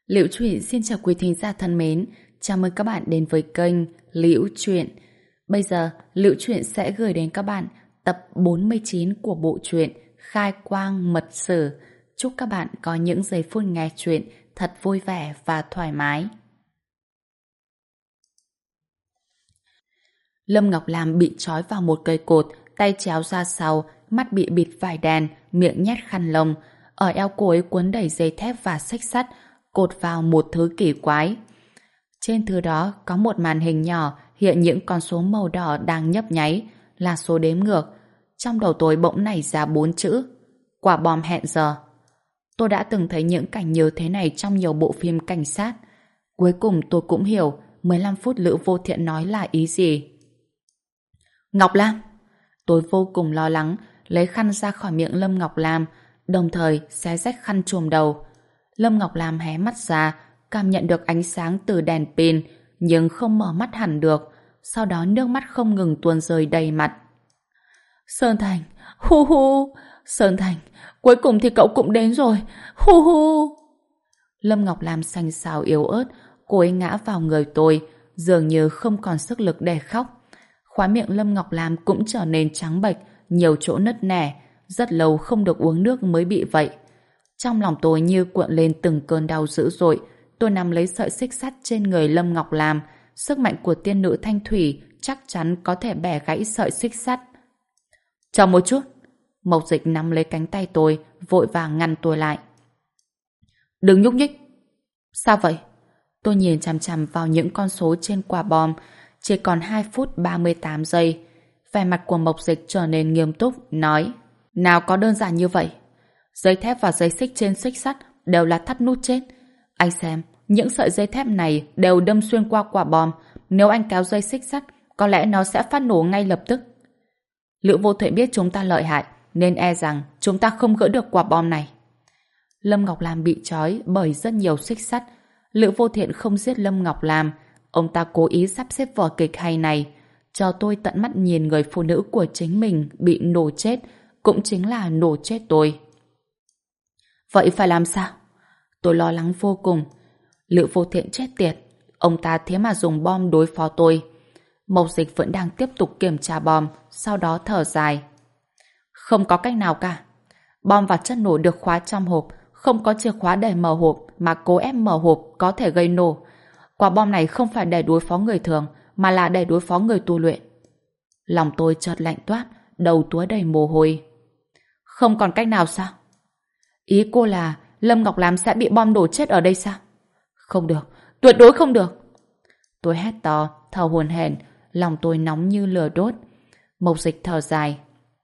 Liễu Chuyện xin chào quý thính giả thân mến, chào mừng các bạn đến với kênh Liễu Chuyện. Bây giờ, Liễu Chuyện sẽ gửi đến các bạn tập 49 của bộ truyện Khai Quang Mật Sử. Chúc các bạn có những giây phút nghe chuyện thật vui vẻ và thoải mái. Lâm Ngọc Lam bị trói vào một cây cột, tay chéo ra sau, mắt bị bịt vải đen, miệng nhét khăn lông. Ở eo cô ấy quấn đầy dây thép và xích sắt, cột vào một thứ kỳ quái. Trên thứ đó có một màn hình nhỏ hiện những con số màu đỏ đang nhấp nháy, là số đếm ngược. Trong đầu tôi bỗng nảy ra 4 chữ: quả bom hẹn giờ. Tôi đã từng thấy những cảnh như thế này trong nhiều bộ phim cảnh sát. Cuối cùng tôi cũng hiểu 15 phút Lữ Vô Thiện nói là ý gì. Ngọc Lam! Tôi vô cùng lo lắng, lấy khăn ra khỏi miệng Lâm Ngọc Lam, đồng thời xé rách khăn trùm đầu. Lâm Ngọc Lam hé mắt ra, cảm nhận được ánh sáng từ đèn pin, nhưng không mở mắt hẳn được. Sau đó nước mắt không ngừng tuôn rơi đầy mặt. Sơn Thành! Hu hu! Sơn Thành! Cuối cùng thì cậu cũng đến rồi! Hu hu! Lâm Ngọc Lam xanh xao yếu ớt, cô ấy ngã vào người tôi, dường như không còn sức lực để khóc. Khóe miệng Lâm Ngọc Lam cũng trở nên trắng bệch, nhiều chỗ nứt nẻ, rất lâu không được uống nước mới bị vậy. Trong lòng tôi như cuộn lên từng cơn đau dữ dội. Tôi nắm lấy sợi xích sắt trên người Lâm Ngọc Lam. Sức mạnh của tiên nữ Thanh Thủy chắc chắn có thể bẻ gãy sợi xích sắt. Chờ một chút. Mộc Dịch nắm lấy cánh tay tôi, vội vàng ngăn tôi lại. Đừng nhúc nhích. Sao vậy? Tôi nhìn chằm chằm vào những con số trên quả bom. Chỉ còn 2 phút 38 giây. Vẻ mặt của Mộc Dịch trở nên nghiêm túc, nói: nào có đơn giản như vậy. Dây thép và dây xích trên xích sắt đều là thắt nút chết. Anh xem, những sợi dây thép này đều đâm xuyên qua quả bom. Nếu anh kéo dây xích sắt, có lẽ nó sẽ phát nổ ngay lập tức. Lữ Vô Thụy biết chúng ta lợi hại, nên e rằng chúng ta không gỡ được quả bom này. Lâm Ngọc Lam bị trói bởi rất nhiều xích sắt. Lữ Vô Thiện không giết Lâm Ngọc Lam. Ông ta cố ý sắp xếp vở kịch hay này, cho tôi tận mắt nhìn người phụ nữ của chính mình bị nổ chết, cũng chính là nổ chết tôi. Vậy phải làm sao? Tôi lo lắng vô cùng. Lữ Vô Thiện chết tiệt, ông ta thế mà dùng bom đối phó tôi. Mộc Dịch vẫn đang tiếp tục kiểm tra bom, sau đó thở dài. Không có cách nào cả. Bom và chất nổ được khóa trong hộp, không có chìa khóa để mở hộp, mà cố ép mở hộp có thể gây nổ. Quả bom này không phải để đối phó người thường, mà là để đối phó người tu luyện. Lòng tôi chợt lạnh toát, đầu túa đầy mồ hôi. Không còn cách nào sao? Ý cô là Lâm Ngọc Lam sẽ bị bom đổ chết ở đây sao? Không được, tuyệt đối không được. Tôi hét to, thở hổn hển, lòng tôi nóng như lửa đốt. Mộc Dịch thở dài.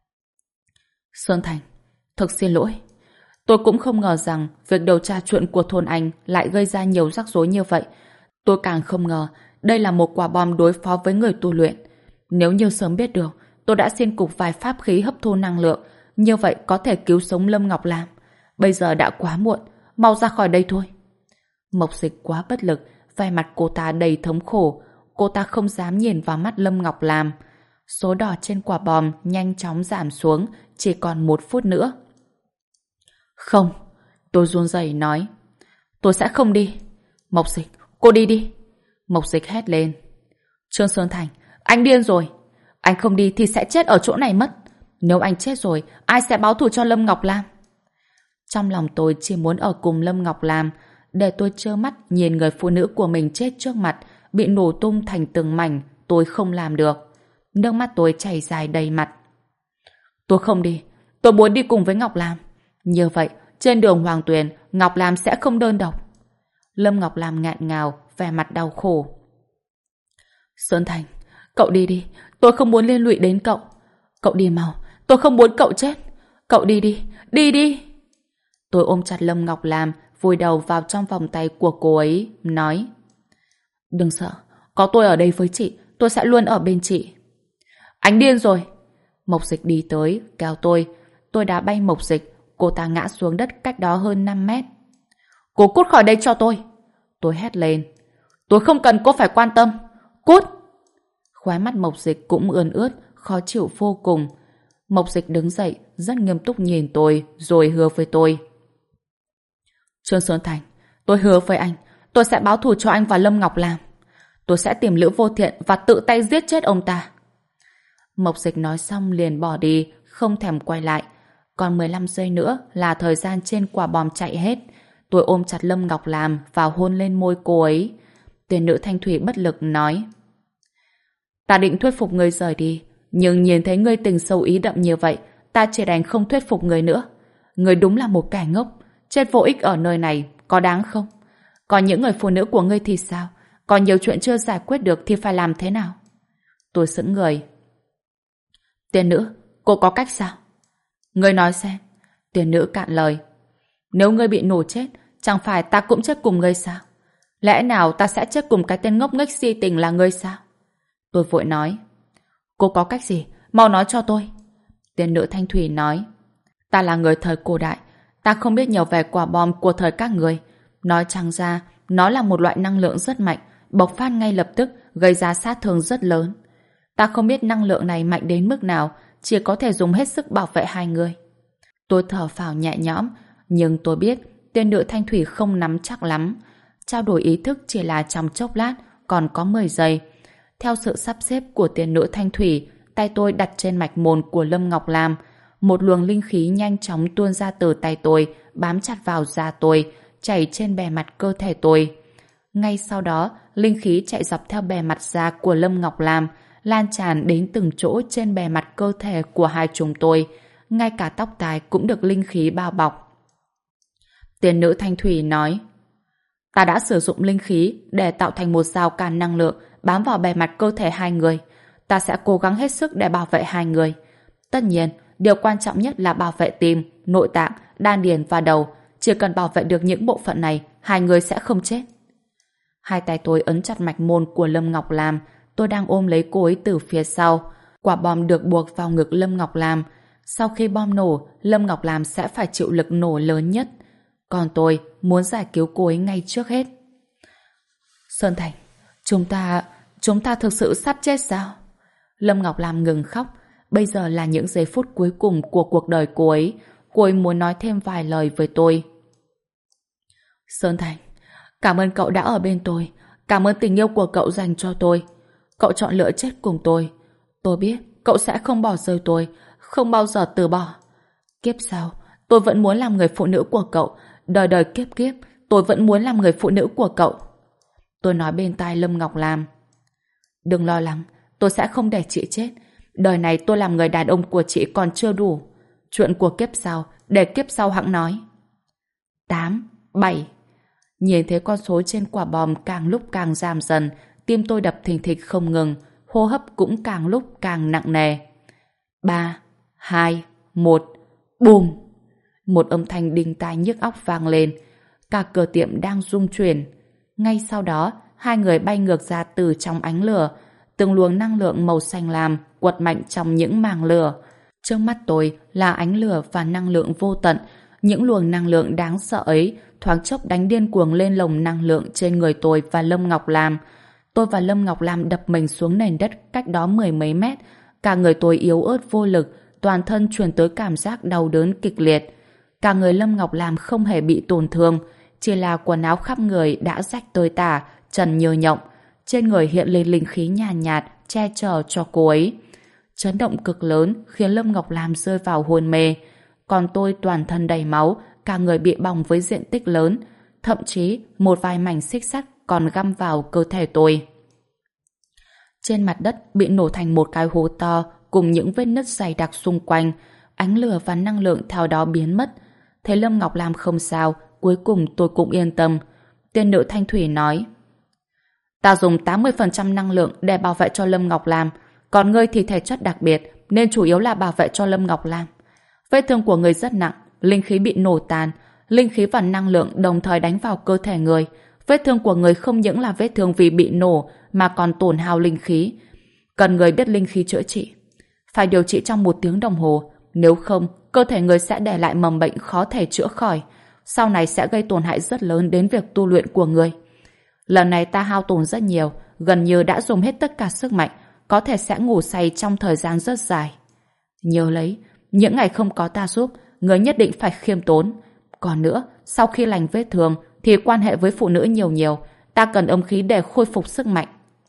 Sơn Thành, thực xin lỗi. Tôi cũng không ngờ rằng việc điều tra chuyện của thôn anh lại gây ra nhiều rắc rối như vậy. Tôi càng không ngờ đây là một quả bom đối phó với người tu luyện. Nếu như sớm biết được, tôi đã xin cục vài pháp khí hấp thu năng lượng, như vậy có thể cứu sống Lâm Ngọc Lam. Bây giờ đã quá muộn, mau ra khỏi đây thôi. Mộc Dịch quá bất lực, vẻ mặt cô ta đầy thống khổ. Cô ta không dám nhìn vào mắt Lâm Ngọc Lam. Số đỏ trên quả bom nhanh chóng giảm xuống, chỉ còn 1 phút nữa. Không, tôi run rẩy nói. Tôi sẽ không đi. Mộc Dịch, cô đi đi. Mộc Dịch hét lên. Trương Sơn Thành, anh điên rồi. Anh không đi thì sẽ chết ở chỗ này mất. Nếu anh chết rồi, ai sẽ báo thù cho Lâm Ngọc Lam? Trong lòng tôi chỉ muốn ở cùng Lâm Ngọc Lam, để tôi trơ mắt nhìn người phụ nữ của mình chết trước mặt, bị nổ tung thành từng mảnh. Tôi không làm được. Nước mắt tôi chảy dài đầy mặt. Tôi không đi. Tôi muốn đi cùng với Ngọc Lam. Như vậy, trên đường Hoàng Tuyền, Ngọc Lam sẽ không đơn độc. Lâm Ngọc Lam ngạn ngào, vẻ mặt đau khổ. Sơn Thành, cậu đi đi. Tôi không muốn liên lụy đến cậu. Cậu đi mau. Tôi không muốn cậu chết. Cậu đi đi. Đi đi. Tôi ôm chặt Lâm Ngọc Lam, vùi đầu vào trong vòng tay của cô ấy, nói: đừng sợ. Có tôi ở đây với chị. Tôi sẽ luôn ở bên chị. Anh điên rồi. Mộc Dịch đi tới, kéo tôi. Tôi đá bay Mộc Dịch. Cô ta ngã xuống đất cách đó hơn 5 mét. Cô cút khỏi đây cho tôi. Tôi hét lên. Tôi không cần cô phải quan tâm. Cút. Khóe mắt Mộc Dịch cũng ươn ướt, khó chịu vô cùng. Mộc Dịch đứng dậy, rất nghiêm túc nhìn tôi, rồi hứa với tôi. Trương Sơn Thành, Tôi hứa với anh, tôi sẽ báo thù cho anh và Lâm Ngọc Lam. Tôi sẽ tìm Lữ Vô Thiện và tự tay giết chết ông ta. Mộc Dịch nói xong liền bỏ đi, không thèm quay lại. Còn 15 giây nữa là thời gian trên quả bom chạy hết. Tôi ôm chặt Lâm Ngọc Lam và hôn lên môi cô ấy. Tiền nữ Thanh Thủy bất lực nói: Ta định thuyết phục ngươi rời đi, nhưng nhìn thấy ngươi tình sâu ý đậm như vậy, ta chỉ đành không thuyết phục ngươi nữa. Ngươi đúng là một kẻ ngốc, chết vô ích ở nơi này, có đáng không? Còn những người phụ nữ của ngươi thì sao? Còn nhiều chuyện chưa giải quyết được thì phải làm thế nào? Tôi sững người. Tiên nữ, cô có cách sao? Ngươi nói xem. Tiên nữ cạn lời. Nếu ngươi bị nổ chết, chẳng phải ta cũng chết cùng ngươi sao? Lẽ nào ta sẽ chết cùng cái tên ngốc nghếch si tình là ngươi sao? Tôi vội nói. Cô có cách gì? Mau nói cho tôi. Tiên nữ Thanh Thủy nói. Ta là người thời cổ đại, ta không biết nhiều về quả bom của thời các người. Nói chẳng ra, nó là một loại năng lượng rất mạnh, bộc phát ngay lập tức, gây ra sát thương rất lớn. Ta không biết năng lượng này mạnh đến mức nào, chỉ có thể dùng hết sức bảo vệ hai người. Tôi thở phào nhẹ nhõm, nhưng tôi biết tiên nữ Thanh Thủy không nắm chắc lắm. Trao đổi ý thức chỉ là trong chốc lát, còn có 10 giây. Theo sự sắp xếp của tiên nữ Thanh Thủy, tay tôi đặt trên mạch môn của Lâm Ngọc Lam. Một luồng linh khí nhanh chóng tuôn ra từ tay tôi, bám chặt vào da tôi, chảy trên bề mặt cơ thể tôi. Ngay sau đó, linh khí chạy dọc theo bề mặt da của Lâm Ngọc Lam, lan tràn đến từng chỗ trên bề mặt cơ thể của hai chúng tôi. Ngay cả tóc tai cũng được linh khí bao bọc. Tiên nữ Thanh Thủy nói: Ta đã sử dụng linh khí để tạo thành một rào cản năng lượng bám vào bề mặt cơ thể hai người. Ta sẽ cố gắng hết sức để bảo vệ hai người. Tất nhiên, điều quan trọng nhất là bảo vệ tim, nội tạng, đan điền và đầu. Chỉ cần bảo vệ được những bộ phận này, hai người sẽ không chết. Hai tay tôi ấn chặt mạch môn của Lâm Ngọc Lam. Tôi đang ôm lấy cô ấy từ phía sau. Quả bom được buộc vào ngực Lâm Ngọc Lam. Sau khi bom nổ, Lâm Ngọc Lam sẽ phải chịu lực nổ lớn nhất. Còn tôi muốn giải cứu cô ấy ngay trước hết. Sơn Thành, chúng ta thực sự sắp chết sao? Lâm Ngọc Lam ngừng khóc. Bây giờ là những giây phút cuối cùng của cuộc đời cô ấy. Cô ấy muốn nói thêm vài lời với tôi. Sơn Thành, cảm ơn cậu đã ở bên tôi. Cảm ơn tình yêu của cậu dành cho tôi. Cậu chọn lựa chết cùng tôi. Tôi biết cậu sẽ không bỏ rơi tôi, không bao giờ từ bỏ. Kiếp sau, tôi vẫn muốn làm người phụ nữ của cậu. Đời đời kiếp kiếp, tôi vẫn muốn làm người phụ nữ của cậu. Tôi nói bên tai Lâm Ngọc Lam. Đừng lo lắng, tôi sẽ không để chị chết. Đời này tôi làm người đàn ông của chị còn chưa đủ. Chuyện của kiếp sau, để kiếp sau hẵng nói. 8, 7. Nhìn thấy con số trên quả bom càng lúc càng giảm dần, tim tôi đập thình thịch không ngừng, hô hấp cũng càng lúc càng nặng nề. 3, 2, 1, bùm! Một âm thanh đinh tai nhức óc vang lên. Cả cửa tiệm đang rung chuyển. Ngay sau đó, hai người bay ngược ra từ trong ánh lửa. Từng luồng năng lượng màu xanh lam quật mạnh trong những màng lửa. Trước mắt tôi là ánh lửa và năng lượng vô tận. Những luồng năng lượng đáng sợ ấy thoáng chốc đánh điên cuồng lên lồng năng lượng trên người tôi và Lâm Ngọc Lam. Tôi và Lâm Ngọc Lam đập mình xuống nền đất cách đó mười mấy mét. Cả người tôi yếu ớt vô lực, toàn thân truyền tới cảm giác đau đớn kịch liệt. Cả người Lâm Ngọc Lam không hề bị tổn thương, chỉ là quần áo khắp người đã rách tơi tả, trần như nhộng. Trên người hiện lên linh khí nhàn nhạt, che chở cho cô ấy. Chấn động cực lớn khiến Lâm Ngọc Lam rơi vào hôn mê. Còn tôi toàn thân đầy máu, cả người bị bỏng với diện tích lớn. Thậm chí một vài mảnh xích sắt còn găm vào cơ thể tôi. Trên mặt đất bị nổ thành một cái hố to cùng những vết nứt dày đặc xung quanh. Ánh lửa và năng lượng theo đó biến mất. Thấy Lâm Ngọc Lam không sao, cuối cùng tôi cũng yên tâm. Tiên nữ Thanh Thủy nói: Ta dùng 80% năng lượng để bảo vệ cho Lâm Ngọc Lam, còn ngươi thì thể chất đặc biệt nên chủ yếu là bảo vệ cho Lâm Ngọc Lam. Vết thương của ngươi rất nặng, linh khí bị nổ tàn, linh khí và năng lượng đồng thời đánh vào cơ thể người. Vết thương của người không những là vết thương vì bị nổ mà còn tổn hao linh khí. Cần người biết linh khí chữa trị. Phải điều trị trong 1 tiếng đồng hồ, nếu không, cơ thể người sẽ để lại mầm bệnh khó thể chữa khỏi. Sau này sẽ gây tổn hại rất lớn đến việc tu luyện của người. Lần này ta hao tổn rất nhiều, gần như đã dùng hết tất cả sức mạnh, có thể sẽ ngủ say trong thời gian rất dài. Nhớ lấy, những ngày không có ta giúp, người nhất định phải khiêm tốn. Còn nữa, sau khi lành vết thương, thì quan hệ với phụ nữ nhiều nhiều. Ta cần âm khí để khôi phục sức mạnh.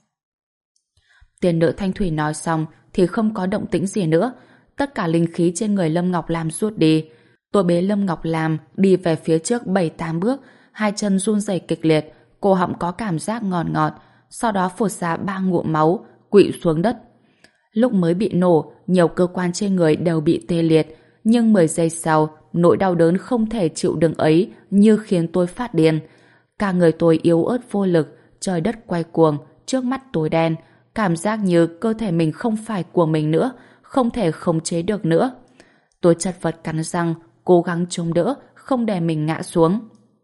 Tiên nữ Thanh Thủy nói xong thì không có động tĩnh gì nữa. Tất cả linh khí trên người Lâm Ngọc Lam rút đi. Tôi bế Lâm Ngọc Lam đi về phía trước 7-8 bước, hai chân run rẩy kịch liệt, cổ họng có cảm giác ngọt ngọt, sau đó phụt ra 3 ngụm máu, quỵ xuống đất. Lúc mới bị nổ, nhiều cơ quan trên người đều bị tê liệt, nhưng 10 giây sau, nỗi đau đớn không thể chịu đựng ấy như khiến tôi phát điên. Cả người tôi yếu ớt vô lực, trời đất quay cuồng, trước mắt tối đen, cảm giác như cơ thể mình không phải của mình nữa, không thể khống chế được nữa. Tôi chật vật cắn răng, cố gắng chống đỡ, không để mình ngã xuống.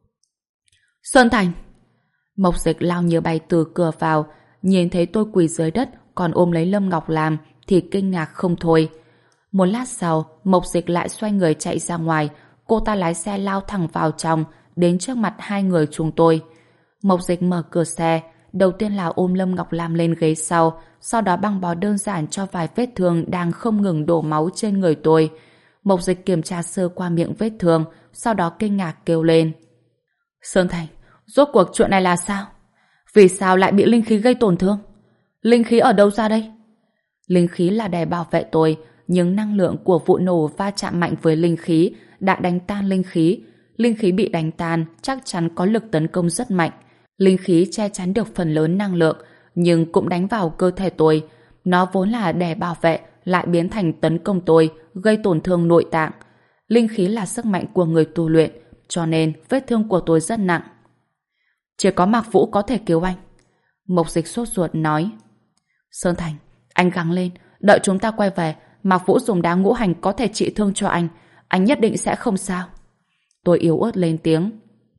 Sơn Thành! Mộc Dịch lao như bay từ cửa vào, nhìn thấy tôi quỳ dưới đất còn ôm lấy Lâm Ngọc Lam thì kinh ngạc không thôi. Một lát sau, Mộc Dịch lại xoay người chạy ra ngoài, cô ta lái xe lao thẳng vào trong, đến trước mặt hai người chúng tôi. Mộc Dịch mở cửa xe, đầu tiên là ôm Lâm Ngọc Lam lên ghế sau đó băng bó đơn giản cho vài vết thương đang không ngừng đổ máu trên người tôi. Mộc Dịch kiểm tra sơ qua miệng vết thương, sau đó kinh ngạc kêu lên. Sơn Thành, rốt cuộc chuyện này là sao? Vì sao lại bị linh khí gây tổn thương? Linh khí ở đâu ra đây? Linh khí là để bảo vệ tôi, nhưng năng lượng của vụ nổ va chạm mạnh với linh khí đã đánh tan linh khí. Linh khí bị đánh tan chắc chắn có lực tấn công rất mạnh. Linh khí che chắn được phần lớn năng lượng, nhưng cũng đánh vào cơ thể tôi. Nó vốn là để bảo vệ, lại biến thành tấn công tôi, gây tổn thương nội tạng. Linh khí là sức mạnh của người tu luyện, cho nên vết thương của tôi rất nặng. Chỉ có Mạc Vũ có thể cứu anh. Mộc Dịch sốt ruột nói. Sơn Thành, anh gắng lên, đợi chúng ta quay về, Mạc Vũ dùng đá ngũ hành có thể trị thương cho anh nhất định sẽ không sao. Tôi yếu ớt lên tiếng.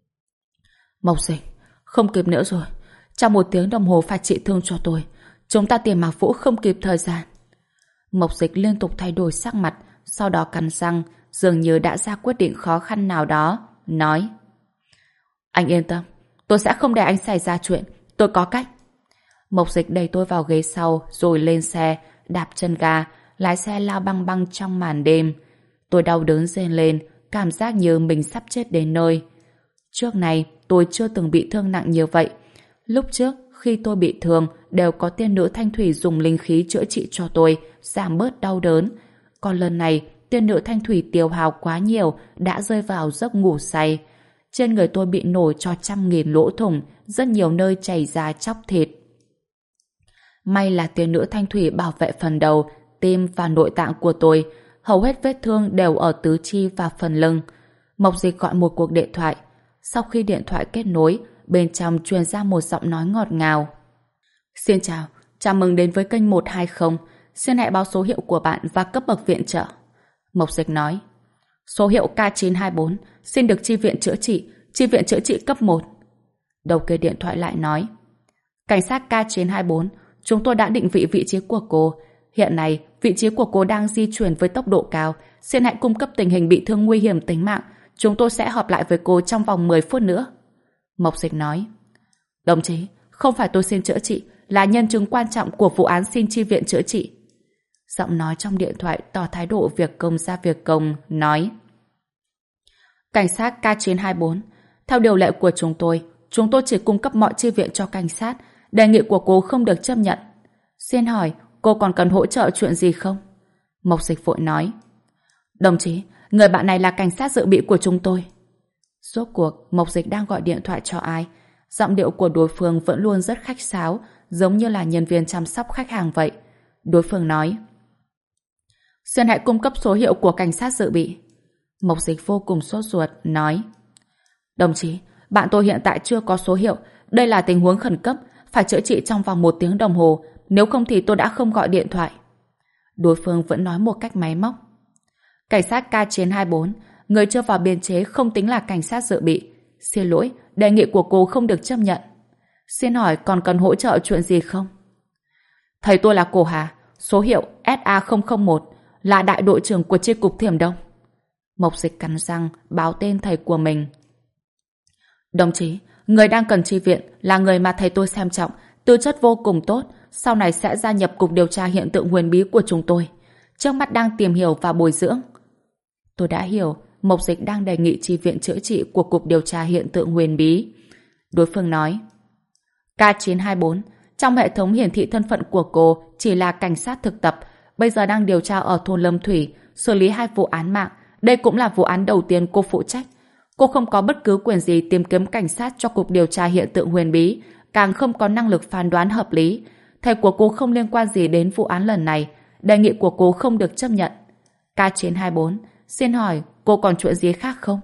Mộc Dịch, không kịp nữa rồi, trong 1 tiếng đồng hồ phải trị thương cho tôi, chúng ta tìm Mạc Vũ không kịp thời gian. Mộc Dịch liên tục thay đổi sắc mặt, sau đó cắn răng, dường như đã ra quyết định khó khăn nào đó, nói. Anh yên tâm, tôi sẽ không để anh xảy ra chuyện, tôi có cách. Mộc Dịch đẩy tôi vào ghế sau, rồi lên xe, đạp chân ga, lái xe lao băng băng trong màn đêm. Tôi đau đớn rên lên, cảm giác như mình sắp chết đến nơi. Trước này, tôi chưa từng bị thương nặng như vậy. Lúc trước, khi tôi bị thương, đều có tiên nữ Thanh Thủy dùng linh khí chữa trị cho tôi, giảm bớt đau đớn. Còn lần này, tiên nữ Thanh Thủy tiêu hao quá nhiều, đã rơi vào giấc ngủ say. Trên người tôi bị nổ cho 100.000 lỗ thủng, rất nhiều nơi chảy ra chóc thịt. May là tiên nữ Thanh Thủy bảo vệ phần đầu, tim và nội tạng của tôi. Hầu hết vết thương đều ở tứ chi và phần lưng. Mộc Dịch gọi một cuộc điện thoại. Sau khi điện thoại kết nối, bên trong truyền ra một giọng nói ngọt ngào. Xin chào, chào mừng đến với kênh 120. Xin hãy báo số hiệu của bạn và cấp bậc viện trợ. Mộc Dịch nói. Số hiệu K924, xin được chi viện chữa trị cấp 1. Đầu kia điện thoại lại nói. Cảnh sát K924, chúng tôi đã định vị vị trí của cô. Hiện nay, vị trí của cô đang di chuyển với tốc độ cao. Xin hãy cung cấp tình hình bị thương nguy hiểm tính mạng. Chúng tôi sẽ họp lại với cô trong vòng 10 phút nữa. Mộc Dịch nói. Đồng chí, không phải tôi xin chữa trị, là nhân chứng quan trọng của vụ án xin chi viện chữa trị. Giọng nói trong điện thoại tỏ thái độ việc công ra việc công, nói. Cảnh sát K924, theo điều lệ của chúng tôi chỉ cung cấp mọi chi viện cho cảnh sát, đề nghị của cô không được chấp nhận. Xin hỏi, cô còn cần hỗ trợ chuyện gì không? Mộc Dịch vội nói. Đồng chí, người bạn này là cảnh sát dự bị của chúng tôi. Rốt cuộc, Mộc Dịch đang gọi điện thoại cho ai? Giọng điệu của đối phương vẫn luôn rất khách sáo, giống như là nhân viên chăm sóc khách hàng vậy. Đối phương nói. Xin hãy cung cấp số hiệu của cảnh sát dự bị. Mộc Dịch vô cùng sốt ruột, nói. Đồng chí, bạn tôi hiện tại chưa có số hiệu. Đây là tình huống khẩn cấp, phải chữa trị trong vòng 1 tiếng đồng hồ, nếu không thì tôi đã không gọi điện thoại. Đối phương vẫn nói một cách máy móc. Cảnh sát K924, người chưa vào biên chế không tính là cảnh sát dự bị. Xin lỗi, đề nghị của cô không được chấp nhận. Xin hỏi còn cần hỗ trợ chuyện gì không? Thầy tôi là Cổ Hà, số hiệu SA001, là đại đội trưởng của chi cục Thiểm Đông. Mộc Dịch cắn răng báo tên thầy của mình. Đồng chí, người đang cần chi viện là người mà thầy tôi xem trọng, tư chất vô cùng tốt, sau này sẽ gia nhập cục điều tra hiện tượng huyền bí của chúng tôi. Trước mắt đang tìm hiểu và bồi dưỡng. Tôi đã hiểu, Mộc Dịch đang đề nghị chi viện chữa trị của Cục Điều tra Hiện tượng huyền bí. Đối phương nói: K924, trong hệ thống hiển thị thân phận của cô chỉ là cảnh sát thực tập, bây giờ đang điều tra ở thôn Lâm Thủy, xử lý 2 vụ án mạng. Đây cũng là vụ án đầu tiên cô phụ trách. Cô không có bất cứ quyền gì tìm kiếm cảnh sát cho Cục Điều tra Hiện tượng huyền bí, càng không có năng lực phán đoán hợp lý. Thầy của cô không liên quan gì đến vụ án lần này. Đề nghị của cô không được chấp nhận. K924, xin hỏi cô còn chuyện gì khác không?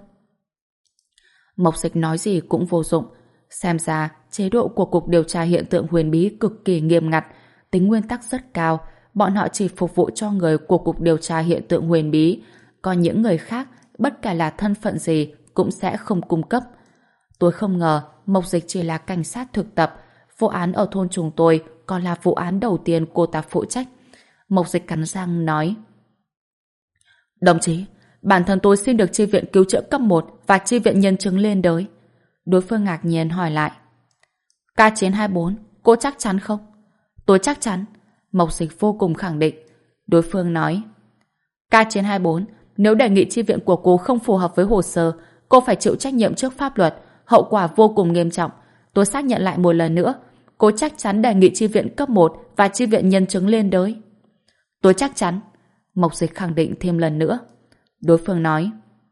Mộc Dịch nói gì cũng vô dụng. Xem ra chế độ của Cục Điều tra Hiện tượng huyền bí cực kỳ nghiêm ngặt, tính nguyên tắc rất cao. Bọn họ chỉ phục vụ cho người của Cục Điều tra Hiện tượng huyền bí, còn những người khác, bất kể là thân phận gì, cũng sẽ không cung cấp. Tôi không ngờ Mộc Dịch chỉ là cảnh sát thực tập. Vụ án ở thôn chúng tôi còn là vụ án đầu tiên cô ta phụ trách. Mộc Dịch cắn răng nói: Đồng chí, bản thân tôi xin được chi viện cứu chữa cấp 1 và chi viện nhân chứng lên đới. Đối phương ngạc nhiên hỏi lại: K924, cô chắc chắn không? Tôi chắc chắn. Mộc Dịch vô cùng khẳng định. Đối phương nói: K924, nếu đề nghị chi viện của cô không phù hợp với hồ sơ, cô phải chịu trách nhiệm trước pháp luật, hậu quả vô cùng nghiêm trọng. Tôi xác nhận lại một lần nữa, cô chắc chắn đề nghị chi viện cấp 1 và chi viện nhân chứng lên đới. Tôi chắc chắn. Mộc Dịch khẳng định thêm lần nữa. Đối phương nói: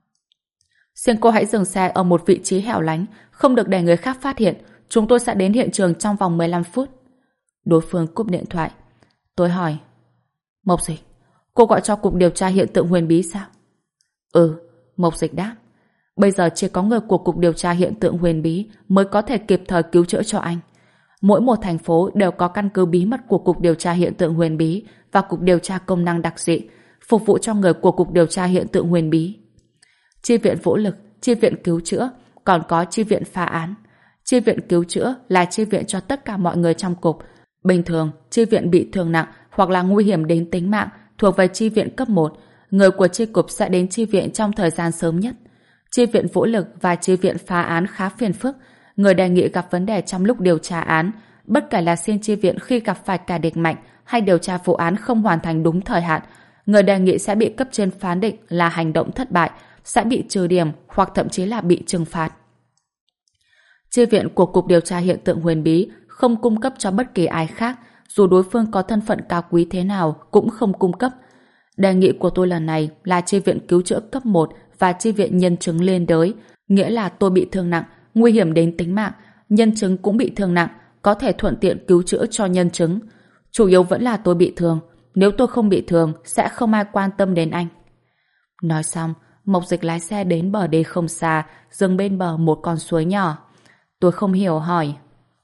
Xin cô hãy dừng xe ở một vị trí hẻo lánh, không được để người khác phát hiện. Chúng tôi sẽ đến hiện trường trong vòng 15 phút. Đối phương cúp điện thoại. Tôi hỏi: Mộc Dịch, cô gọi cho Cục Điều tra Hiện tượng huyền bí sao? Ừ, Mộc Dịch đáp. Bây giờ chỉ có người của Cục Điều tra Hiện tượng huyền bí mới có thể kịp thời cứu chữa cho anh. Mỗi một thành phố đều có căn cứ bí mật của Cục Điều tra Hiện tượng huyền bí và Cục Điều tra Công năng đặc dị, phục vụ cho người của Cục Điều tra Hiện tượng huyền bí. Chi viện vũ lực, chi viện cứu chữa, còn có chi viện phá án. Chi viện cứu chữa là chi viện cho tất cả mọi người trong cục. Bình thường, chi viện bị thương nặng hoặc là nguy hiểm đến tính mạng thuộc về chi viện cấp 1. Người của chi cục sẽ đến chi viện trong thời gian sớm nhất. Chi viện vũ lực và chi viện phá án khá phiền phức. Người đề nghị gặp vấn đề trong lúc điều tra án, bất kể là xin chi viện khi gặp phải kẻ địch mạnh hay điều tra vụ án không hoàn thành đúng thời hạn, người đề nghị sẽ bị cấp trên phán định là hành động thất bại, sẽ bị trừ điểm hoặc thậm chí là bị trừng phạt. Chi viện của Cục Điều tra Hiện tượng huyền bí không cung cấp cho bất kỳ ai khác, dù đối phương có thân phận cao quý thế nào cũng không cung cấp. Đề nghị của tôi lần này là chi viện cứu chữa cấp 1 và chi viện nhân chứng lên đới, nghĩa là tôi bị thương nặng, nguy hiểm đến tính mạng, nhân chứng cũng bị thương nặng, có thể thuận tiện cứu chữa cho nhân chứng. Chủ yếu vẫn là tôi bị thương, nếu tôi không bị thương sẽ không ai quan tâm đến anh. Nói xong, Mộc Dịch lái xe đến bờ đê không xa, dừng bên bờ một con suối nhỏ. Tôi không hiểu hỏi: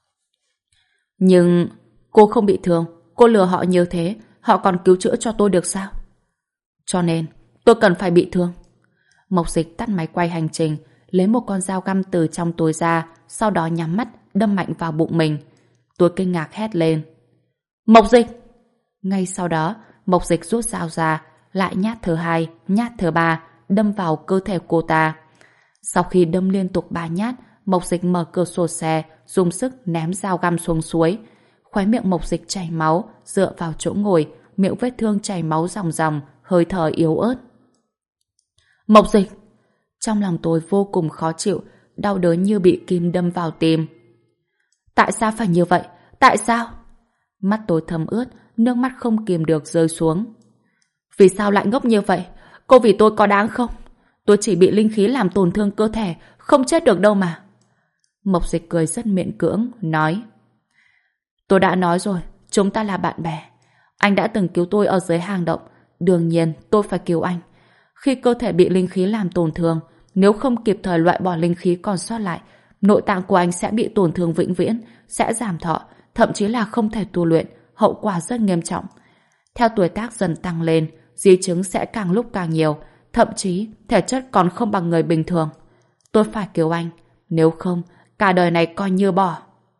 Nhưng cô không bị thương, cô lừa họ như thế, họ còn cứu chữa cho tôi được sao? Cho nên tôi cần phải bị thương. Mộc Dịch tắt máy quay hành trình, lấy một con dao găm từ trong túi ra, sau đó nhắm mắt đâm mạnh vào bụng mình. Tôi kinh ngạc hét lên: Mộc Dịch! Ngay sau đó, Mộc Dịch rút dao ra, lại nhát thứ 2, nhát thứ 3, đâm vào cơ thể cô ta. Sau khi đâm liên tục 3 nhát, Mộc Dịch mở cửa sổ xe, dùng sức ném dao găm xuống suối. Khóe miệng Mộc Dịch chảy máu, dựa vào chỗ ngồi, miệng vết thương chảy máu ròng ròng, hơi thở yếu ớt. Mộc Dịch! Trong lòng tôi vô cùng khó chịu, đau đớn như bị kim đâm vào tim. Tại sao phải như vậy? Tại sao? Mắt tôi thấm ướt, nước mắt không kìm được rơi xuống. Vì sao lại ngốc như vậy? Cô vì tôi có đáng không? Tôi chỉ bị linh khí làm tổn thương cơ thể, không chết được đâu mà. Mộc Dịch cười rất miễn cưỡng, nói: Tôi đã nói rồi, chúng ta là bạn bè. Anh đã từng cứu tôi ở dưới hang động, đương nhiên tôi phải cứu anh. Khi cơ thể bị linh khí làm tổn thương, nếu không kịp thời loại bỏ linh khí còn sót lại, nội tạng của anh sẽ bị tổn thương vĩnh viễn, sẽ giảm thọ, thậm chí là không thể tu luyện, hậu quả rất nghiêm trọng. Theo tuổi tác dần tăng lên, di chứng sẽ càng lúc càng nhiều, thậm chí thể chất còn không bằng người bình thường. Tôi phải cứu anh, nếu không, cả đời này coi như bỏ.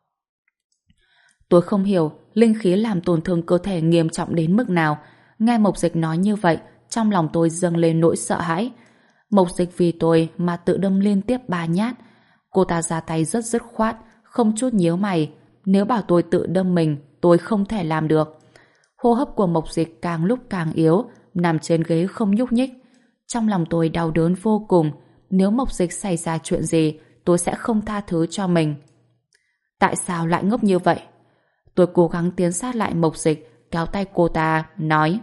Tôi không hiểu linh khí làm tổn thương cơ thể nghiêm trọng đến mức nào. Nghe Mộc Dịch nói như vậy, trong lòng tôi dâng lên nỗi sợ hãi. Mộc Dịch vì tôi mà tự đâm liên tiếp 3 nhát. Cô ta ra tay rất dứt khoát, không chút nhíu mày. Nếu bảo tôi tự đâm mình, tôi không thể làm được. Hô hấp của Mộc Dịch càng lúc càng yếu, nằm trên ghế không nhúc nhích. Trong lòng tôi đau đớn vô cùng. Nếu Mộc Dịch xảy ra chuyện gì, tôi sẽ không tha thứ cho mình. Tại sao lại ngốc như vậy? Tôi cố gắng tiến sát lại Mộc Dịch, kéo tay cô ta, nói: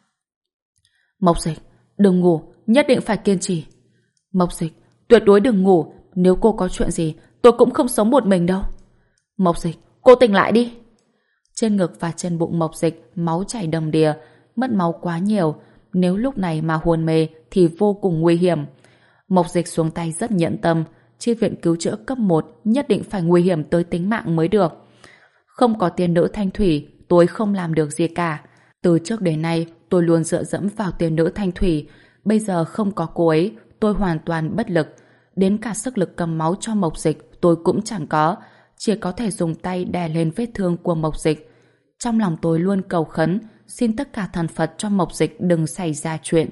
Mộc Dịch, đừng ngủ, nhất định phải kiên trì. Mộc Dịch, tuyệt đối đừng ngủ, nếu cô có chuyện gì, tôi cũng không sống một mình đâu. Mộc Dịch, cô tỉnh lại đi. Trên ngực và chân bụng Mộc Dịch máu chảy đầm đìa, mất máu quá nhiều, nếu lúc này mà hôn mê thì vô cùng nguy hiểm. Mộc Dịch xuống tay rất nhẫn tâm, chi viện cứu chữa cấp 1 nhất định phải nguy hiểm tới tính mạng mới được. Không có tiên nữ Thanh Thủy, tôi không làm được gì cả. Từ trước đến nay, tôi luôn dựa dẫm vào tiên nữ Thanh Thủy. Bây giờ không có cô ấy, tôi hoàn toàn bất lực. Đến cả sức lực cầm máu cho Mộc Dịch tôi cũng chẳng có, chỉ có thể dùng tay đè lên vết thương của Mộc Dịch. Trong lòng tôi luôn cầu khấn, xin tất cả thần Phật cho Mộc Dịch đừng xảy ra chuyện.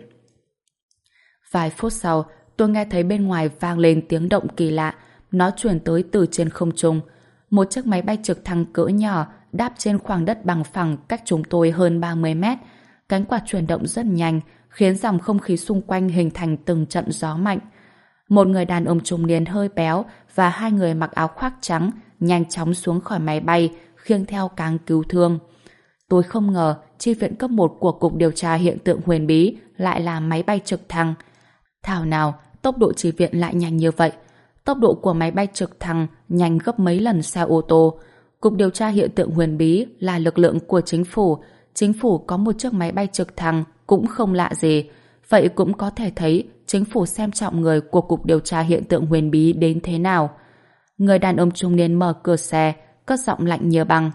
Vài phút sau, tôi nghe thấy bên ngoài vang lên tiếng động kỳ lạ, nó truyền tới từ trên không trung. Một chiếc máy bay trực thăng cỡ nhỏ đáp trên khoảng đất bằng phẳng cách chúng tôi hơn 30 mét. Cánh quạt chuyển động rất nhanh, khiến dòng không khí xung quanh hình thành từng trận gió mạnh. Một người đàn ông trung niên hơi béo và hai người mặc áo khoác trắng nhanh chóng xuống khỏi máy bay, khiêng theo cáng cứu thương. Tôi không ngờ chi viện cấp 1 của Cục Điều tra Hiện tượng huyền bí lại là máy bay trực thăng. Thảo nào, tốc độ chi viện lại nhanh như vậy. Tốc độ của máy bay trực thăng nhanh gấp mấy lần xe ô tô. Cục Điều tra Hiện tượng huyền bí là lực lượng của chính phủ. Chính phủ có một chiếc máy bay trực thăng cũng không lạ gì. Vậy cũng có thể thấy chính phủ xem trọng người của Cục Điều tra Hiện tượng huyền bí đến thế nào. Người đàn ông trung niên mở cửa xe, cất giọng lạnh như băng.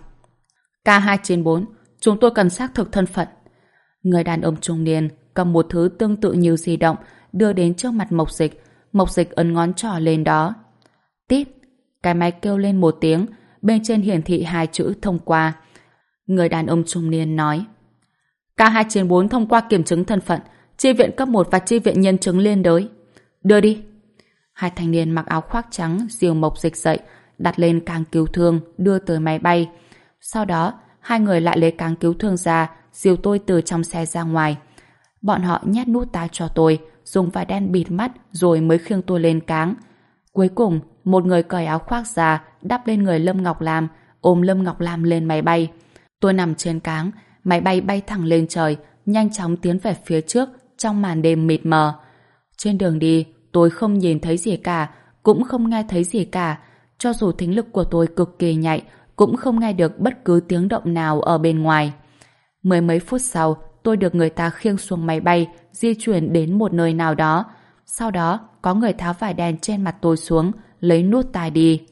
K294, chúng tôi cần xác thực thân phận. Người đàn ông trung niên cầm một thứ tương tự như di động đưa đến trước mặt Mộc Dịch. Mộc Dịch ấn ngón trỏ lên đó. Tít, cái máy kêu lên một tiếng, bên trên hiển thị hai chữ thông qua. Người đàn ông trung niên nói: K294 thông qua kiểm chứng thân phận, chi viện cấp 1 và chi viện nhân chứng liên đới. Đưa đi. Hai thanh niên mặc áo khoác trắng dìu Mộc Dịch dậy, đặt lên cáng cứu thương, đưa tới máy bay. Sau đó, hai người lại lấy cáng cứu thương ra, dìu tôi từ trong xe ra ngoài. Bọn họ nhét nút tai cho tôi, dùng vải đen bịt mắt rồi mới khiêng tôi lên cáng. Cuối cùng, một người cởi áo khoác ra, đắp lên người Lâm Ngọc Lam, ôm Lâm Ngọc Lam lên máy bay. Tôi nằm trên cáng, máy bay bay thẳng lên trời, nhanh chóng tiến về phía trước trong màn đêm mịt mờ. Trên đường đi, tôi không nhìn thấy gì cả, cũng không nghe thấy gì cả. Cho dù thính lực của tôi cực kỳ nhạy, cũng không nghe được bất cứ tiếng động nào ở bên ngoài. Mười mấy phút sau, tôi được người ta khiêng xuống máy bay, di chuyển đến một nơi nào đó. Sau đó, có người tháo vải đen trên mặt tôi xuống, lấy nút tai đi.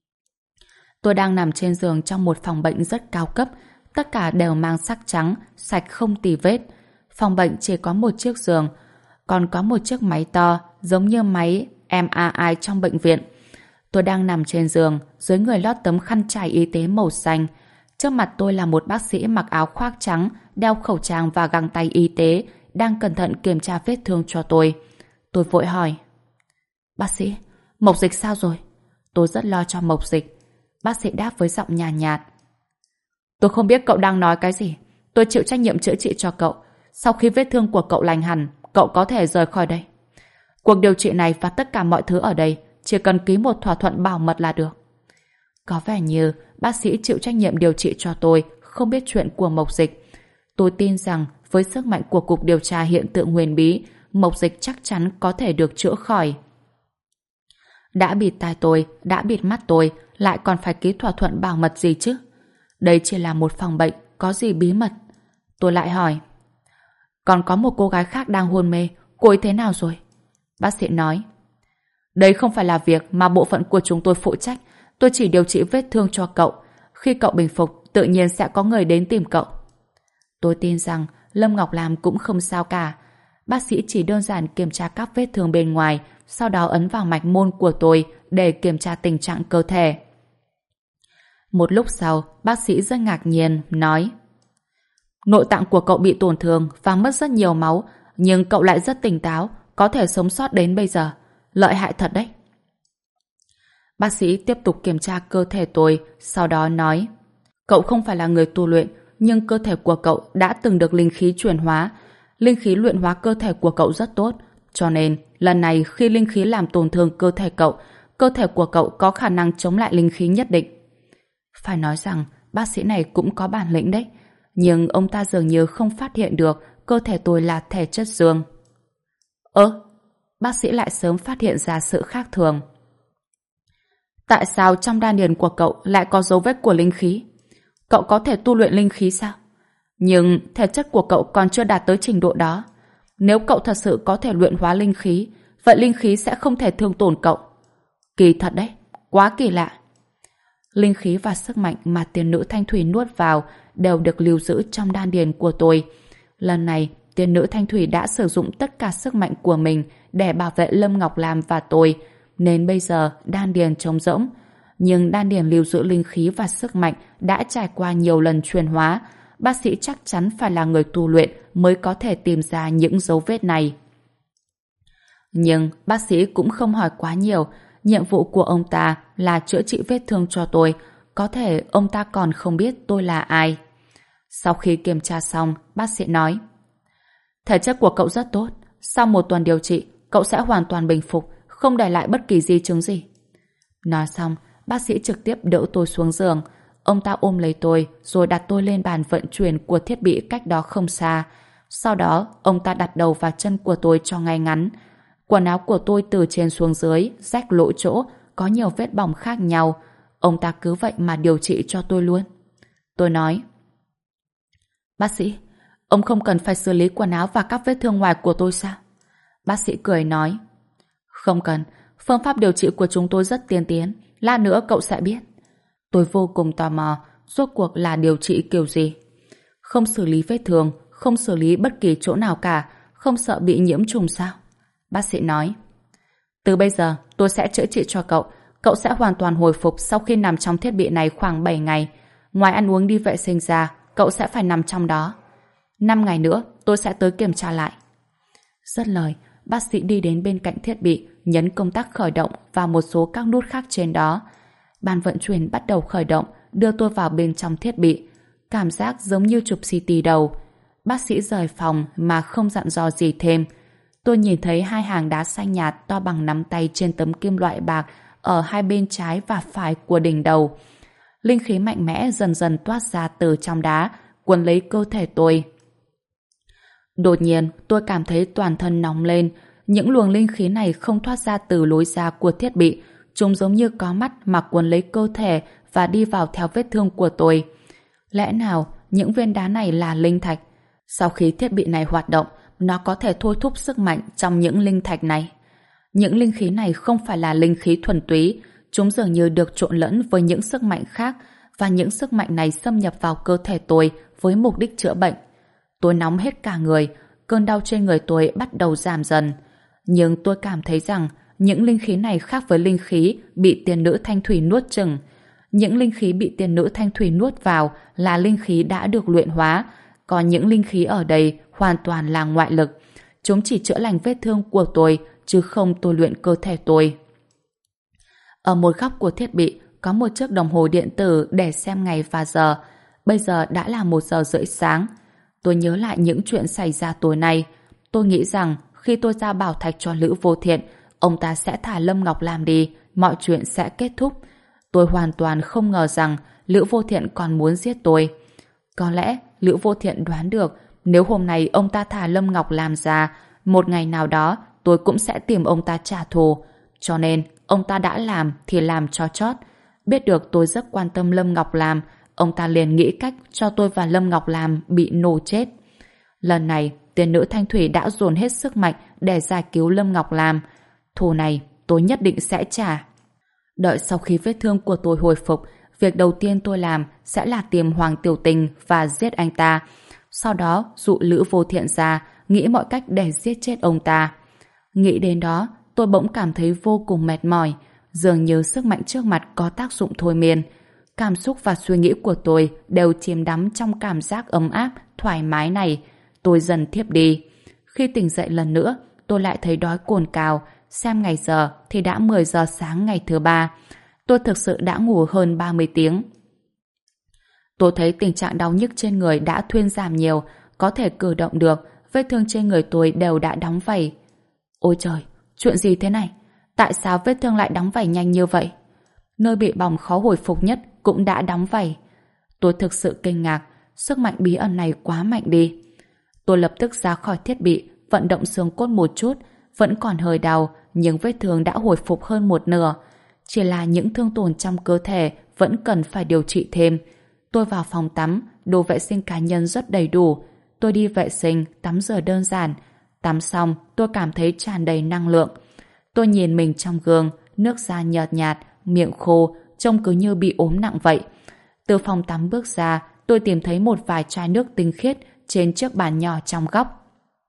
Tôi đang nằm trên giường trong một phòng bệnh rất cao cấp, tất cả đều mang sắc trắng, sạch không tì vết. Phòng bệnh chỉ có một chiếc giường, còn có một chiếc máy to, giống như máy MRI trong bệnh viện. Tôi đang nằm trên giường, dưới người lót tấm khăn trải y tế màu xanh. Trước mặt tôi là một bác sĩ mặc áo khoác trắng, đeo khẩu trang và găng tay y tế, đang cẩn thận kiểm tra vết thương cho tôi. Tôi vội hỏi: Bác sĩ, Mộc Dịch sao rồi? Tôi rất lo cho Mộc Dịch. Bác sĩ đáp với giọng nhàn nhạt: Tôi không biết cậu đang nói cái gì. Tôi chịu trách nhiệm chữa trị cho cậu. Sau khi vết thương của cậu lành hẳn, cậu có thể rời khỏi đây. Cuộc điều trị này và tất cả mọi thứ ở đây chỉ cần ký một thỏa thuận bảo mật là được. Có vẻ như bác sĩ chịu trách nhiệm điều trị cho tôi, không biết chuyện của Mộc Dịch. Tôi tin rằng với sức mạnh của Cục Điều tra Hiện tượng huyền bí, Mộc Dịch chắc chắn có thể được chữa khỏi. Đã bịt tai tôi, đã bịt mắt tôi, lại còn phải ký thỏa thuận bảo mật gì chứ? Đây chỉ là một phòng bệnh, có gì bí mật? Tôi lại hỏi: Còn có một cô gái khác đang hôn mê, cô ấy thế nào rồi? Bác sĩ nói: Đây không phải là việc mà bộ phận của chúng tôi phụ trách. Tôi chỉ điều trị vết thương cho cậu. Khi cậu bình phục, tự nhiên sẽ có người đến tìm cậu. Tôi tin rằng Lâm Ngọc Lam cũng không sao cả. Bác sĩ chỉ đơn giản kiểm tra các vết thương bên ngoài, sau đó ấn vào mạch môn của tôi để kiểm tra tình trạng cơ thể. Một lúc sau, bác sĩ rất ngạc nhiên, nói: Nội tạng của cậu bị tổn thương và mất rất nhiều máu, nhưng cậu lại rất tỉnh táo, có thể sống sót đến bây giờ. Lợi hại thật đấy. Bác sĩ tiếp tục kiểm tra cơ thể tôi, sau đó nói: Cậu không phải là người tu luyện, nhưng cơ thể của cậu đã từng được linh khí chuyển hóa. Linh khí luyện hóa cơ thể của cậu rất tốt, Cho nên, lần này khi linh khí làm tổn thương cơ thể cậu, cơ thể của cậu có khả năng chống lại linh khí nhất định. Phải nói rằng, bác sĩ này cũng có bản lĩnh đấy. Nhưng ông ta dường như không phát hiện được cơ thể tôi là thể chất dương. Bác sĩ lại sớm phát hiện ra sự khác thường. Tại sao trong đan điền của cậu lại có dấu vết của linh khí? Cậu có thể tu luyện linh khí sao? Nhưng thể chất của cậu còn chưa đạt tới trình độ đó. Nếu cậu thật sự có thể luyện hóa linh khí, vậy linh khí sẽ không thể thương tổn cậu. Kỳ thật đấy, quá kỳ lạ. Linh khí và sức mạnh mà tiên nữ Thanh Thủy nuốt vào đều được lưu giữ trong đan điền của tôi. Lần này, tiên nữ Thanh Thủy đã sử dụng tất cả sức mạnh của mình để bảo vệ Lâm Ngọc Lam và tôi, nên bây giờ đan điền trống rỗng. Nhưng đan điền lưu giữ linh khí và sức mạnh đã trải qua nhiều lần chuyển hóa. Bác sĩ chắc chắn phải là người tu luyện mới có thể tìm ra những dấu vết này. Nhưng bác sĩ cũng không hỏi quá nhiều. Nhiệm vụ của ông ta là chữa trị vết thương cho tôi. Có thể ông ta còn không biết tôi là ai. Sau khi kiểm tra xong, bác sĩ nói: thể chất của cậu rất tốt. Sau 1 tuần điều trị, cậu sẽ hoàn toàn bình phục, không để lại bất kỳ di chứng gì. Nói xong, bác sĩ trực tiếp đỡ tôi xuống giường. Ông ta ôm lấy tôi rồi đặt tôi lên bàn vận chuyển của thiết bị cách đó không xa. Sau đó, ông ta đặt đầu và chân của tôi cho ngay ngắn. Quần áo của tôi từ trên xuống dưới, rách lỗ chỗ, có nhiều vết bỏng khác nhau. Ông ta cứ vậy mà điều trị cho tôi luôn. Tôi nói: bác sĩ, ông không cần phải xử lý quần áo và các vết thương ngoài của tôi sao? Bác sĩ cười nói: không cần, phương pháp điều trị của chúng tôi rất tiên tiến, lát nữa cậu sẽ biết. Tôi vô cùng tò mò, rốt cuộc là điều trị kiểu gì? Không xử lý vết thương, không xử lý bất kỳ chỗ nào cả, không sợ bị nhiễm trùng sao? Bác sĩ nói: từ bây giờ tôi sẽ chữa trị cho cậu, cậu sẽ hoàn toàn hồi phục sau khi nằm trong thiết bị này khoảng 7 ngày. Ngoài ăn uống đi vệ sinh ra, cậu sẽ phải nằm trong đó. 5 ngày nữa tôi sẽ tới kiểm tra lại. Dứt lời, bác sĩ đi đến bên cạnh thiết bị, nhấn công tắc khởi động và một số các nút khác trên đó. Bàn vận chuyển bắt đầu khởi động, đưa tôi vào bên trong thiết bị. Cảm giác giống như chụp CT đầu. Bác sĩ rời phòng mà không dặn dò gì thêm. Tôi nhìn thấy 2 hàng đá xanh nhạt to bằng nắm tay trên tấm kim loại bạc ở hai bên trái và phải của đỉnh đầu. Linh khí mạnh mẽ dần dần toát ra từ trong đá, cuốn lấy cơ thể tôi. Đột nhiên, tôi cảm thấy toàn thân nóng lên. Những luồng linh khí này không thoát ra từ lối ra của thiết bị. Chúng giống như có mắt mà cuốn lấy cơ thể và đi vào theo vết thương của tôi. Lẽ nào những viên đá này là linh thạch? Sau khi thiết bị này hoạt động, nó có thể thôi thúc sức mạnh trong những linh thạch này. Những linh khí này không phải là linh khí thuần túy, chúng dường như được trộn lẫn với những sức mạnh khác, và những sức mạnh này xâm nhập vào cơ thể tôi với mục đích chữa bệnh. Tôi nóng hết cả người, cơn đau trên người tôi bắt đầu giảm dần. Nhưng tôi cảm thấy rằng những linh khí này khác với linh khí bị tiên nữ Thanh Thủy nuốt chửng. Những linh khí bị tiên nữ Thanh Thủy nuốt vào là linh khí đã được luyện hóa, còn những linh khí ở đây hoàn toàn là ngoại lực. Chúng chỉ chữa lành vết thương của tôi, chứ không tôi luyện cơ thể tôi. Ở một góc của thiết bị có một chiếc đồng hồ điện tử để xem ngày và giờ. Bây giờ đã là 1:30 sáng. Tôi nhớ lại những chuyện xảy ra tối nay. Tôi nghĩ rằng khi tôi giao bảo thạch cho Lữ Vô Thiện, ông ta sẽ thả Lâm Ngọc Lam đi, mọi chuyện sẽ kết thúc. Tôi hoàn toàn không ngờ rằng Lữ Vô Thiện còn muốn giết tôi. Có lẽ Lữ Vô Thiện đoán được nếu hôm nay ông ta thả Lâm Ngọc Lam ra, một ngày nào đó tôi cũng sẽ tìm ông ta trả thù. Cho nên ông ta đã làm thì làm cho chót. Biết được tôi rất quan tâm Lâm Ngọc Lam, ông ta liền nghĩ cách cho tôi và Lâm Ngọc Lam bị nổ chết. Lần này, tiên nữ Thanh Thủy đã dồn hết sức mạnh để giải cứu Lâm Ngọc Lam. Thù này tôi nhất định sẽ trả. Đợi sau khi vết thương của tôi hồi phục, việc đầu tiên tôi làm sẽ là tìm Hoàng Tiểu Tình và giết anh ta. Sau đó dụ Lữ Vô Thiện ra, nghĩ mọi cách để giết chết ông ta. Nghĩ đến đó, tôi bỗng cảm thấy vô cùng mệt mỏi. Dường như sức mạnh trước mặt có tác dụng thôi miên. Cảm xúc và suy nghĩ của tôi đều chìm đắm trong cảm giác ấm áp, thoải mái này. Tôi dần thiếp đi. Khi tỉnh dậy lần nữa, tôi lại thấy đói cồn cào. Xem ngày giờ thì đã 10 giờ sáng ngày thứ 3. Tôi thực sự đã ngủ hơn 30 tiếng. Tôi thấy tình trạng đau nhức trên người đã thuyên giảm nhiều, có thể cử động được, vết thương trên người tôi đều đã đóng vảy. Ôi trời, chuyện gì thế này? Tại sao vết thương lại đóng vảy nhanh như vậy? Nơi bị bỏng khó hồi phục nhất cũng đã đóng vảy. Tôi thực sự kinh ngạc, sức mạnh bí ẩn này quá mạnh đi. Tôi lập tức ra khỏi thiết bị, vận động xương cốt một chút, vẫn còn hơi đau, nhưng vết thương đã hồi phục hơn một nửa. Chỉ là những thương tổn trong cơ thể vẫn cần phải điều trị thêm. Tôi vào phòng tắm, đồ vệ sinh cá nhân rất đầy đủ. Tôi đi vệ sinh, tắm rửa đơn giản. Tắm xong, tôi cảm thấy tràn đầy năng lượng. Tôi nhìn mình trong gương, nước da nhợt nhạt, miệng khô, trông cứ như bị ốm nặng vậy. Từ phòng tắm bước ra, tôi tìm thấy một vài chai nước tinh khiết trên chiếc bàn nhỏ trong góc.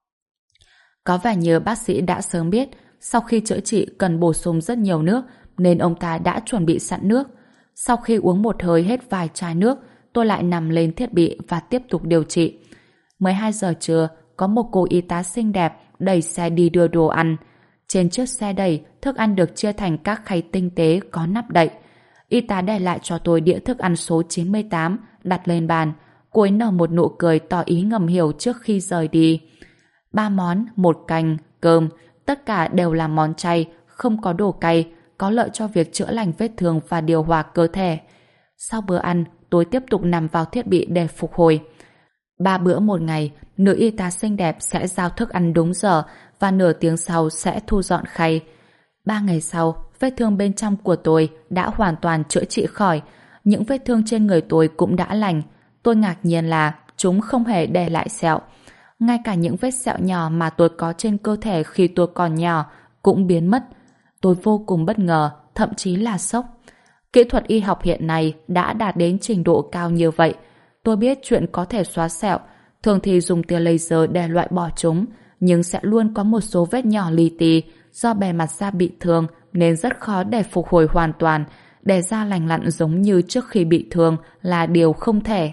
Có vẻ như bác sĩ đã sớm biết sau khi chữa trị cần bổ sung rất nhiều nước nên ông ta đã chuẩn bị sẵn nước. Sau khi uống một hơi hết vài chai nước, tôi lại nằm lên thiết bị và tiếp tục điều trị. 12 giờ trưa, có một cô y tá xinh đẹp đẩy xe đi đưa đồ ăn. Trên chiếc xe đẩy, thức ăn được chia thành các khay tinh tế có nắp đậy. Y tá để lại cho tôi đĩa thức ăn số 98 đặt lên bàn. Cô ấy nở một nụ cười tỏ ý ngầm hiểu trước khi rời đi. 3 món, 1 canh, cơm, tất cả đều là món chay, không có đồ cay, có lợi cho việc chữa lành vết thương và điều hòa cơ thể. Sau bữa ăn, tôi tiếp tục nằm vào thiết bị để phục hồi. 3 bữa một ngày, nữ y tá xinh đẹp sẽ giao thức ăn đúng giờ và nửa tiếng sau sẽ thu dọn khay. 3 ngày sau, vết thương bên trong của tôi đã hoàn toàn chữa trị khỏi. Những vết thương trên người tôi cũng đã lành. Tôi ngạc nhiên là chúng không hề để lại sẹo. Ngay cả những vết sẹo nhỏ mà tôi có trên cơ thể khi tôi còn nhỏ cũng biến mất. Tôi vô cùng bất ngờ, thậm chí là sốc. Kỹ thuật y học hiện nay đã đạt đến trình độ cao như vậy. Tôi biết chuyện có thể xóa sẹo, thường thì dùng tia laser để loại bỏ chúng, nhưng sẽ luôn có một số vết nhỏ li ti do bề mặt da bị thương nên rất khó để phục hồi hoàn toàn, để da lành lặn giống như trước khi bị thương là điều không thể.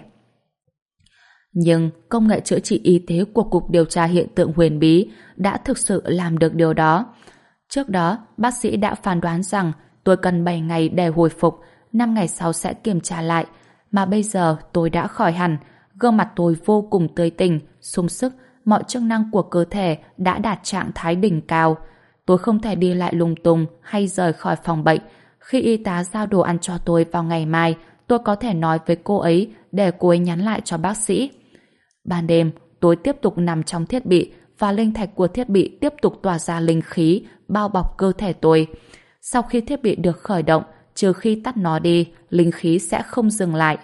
Nhưng công nghệ chữa trị y tế của Cục Điều tra Hiện tượng Huyền bí đã thực sự làm được điều đó. Trước đó, bác sĩ đã phán đoán rằng tôi cần 7 ngày để hồi phục, 5 ngày sau sẽ kiểm tra lại. Mà bây giờ tôi đã khỏi hẳn, gương mặt tôi vô cùng tươi tỉnh, sung sức, mọi chức năng của cơ thể đã đạt trạng thái đỉnh cao. Tôi không thể đi lại lung tung hay rời khỏi phòng bệnh. Khi y tá giao đồ ăn cho tôi vào ngày mai, tôi có thể nói với cô ấy để cô ấy nhắn lại cho bác sĩ. Ban đêm, tôi tiếp tục nằm trong thiết bị và linh thạch của thiết bị tiếp tục tỏa ra linh khí bao bọc cơ thể tôi. Sau khi thiết bị được khởi động, trừ khi tắt nó đi, linh khí sẽ không dừng lại.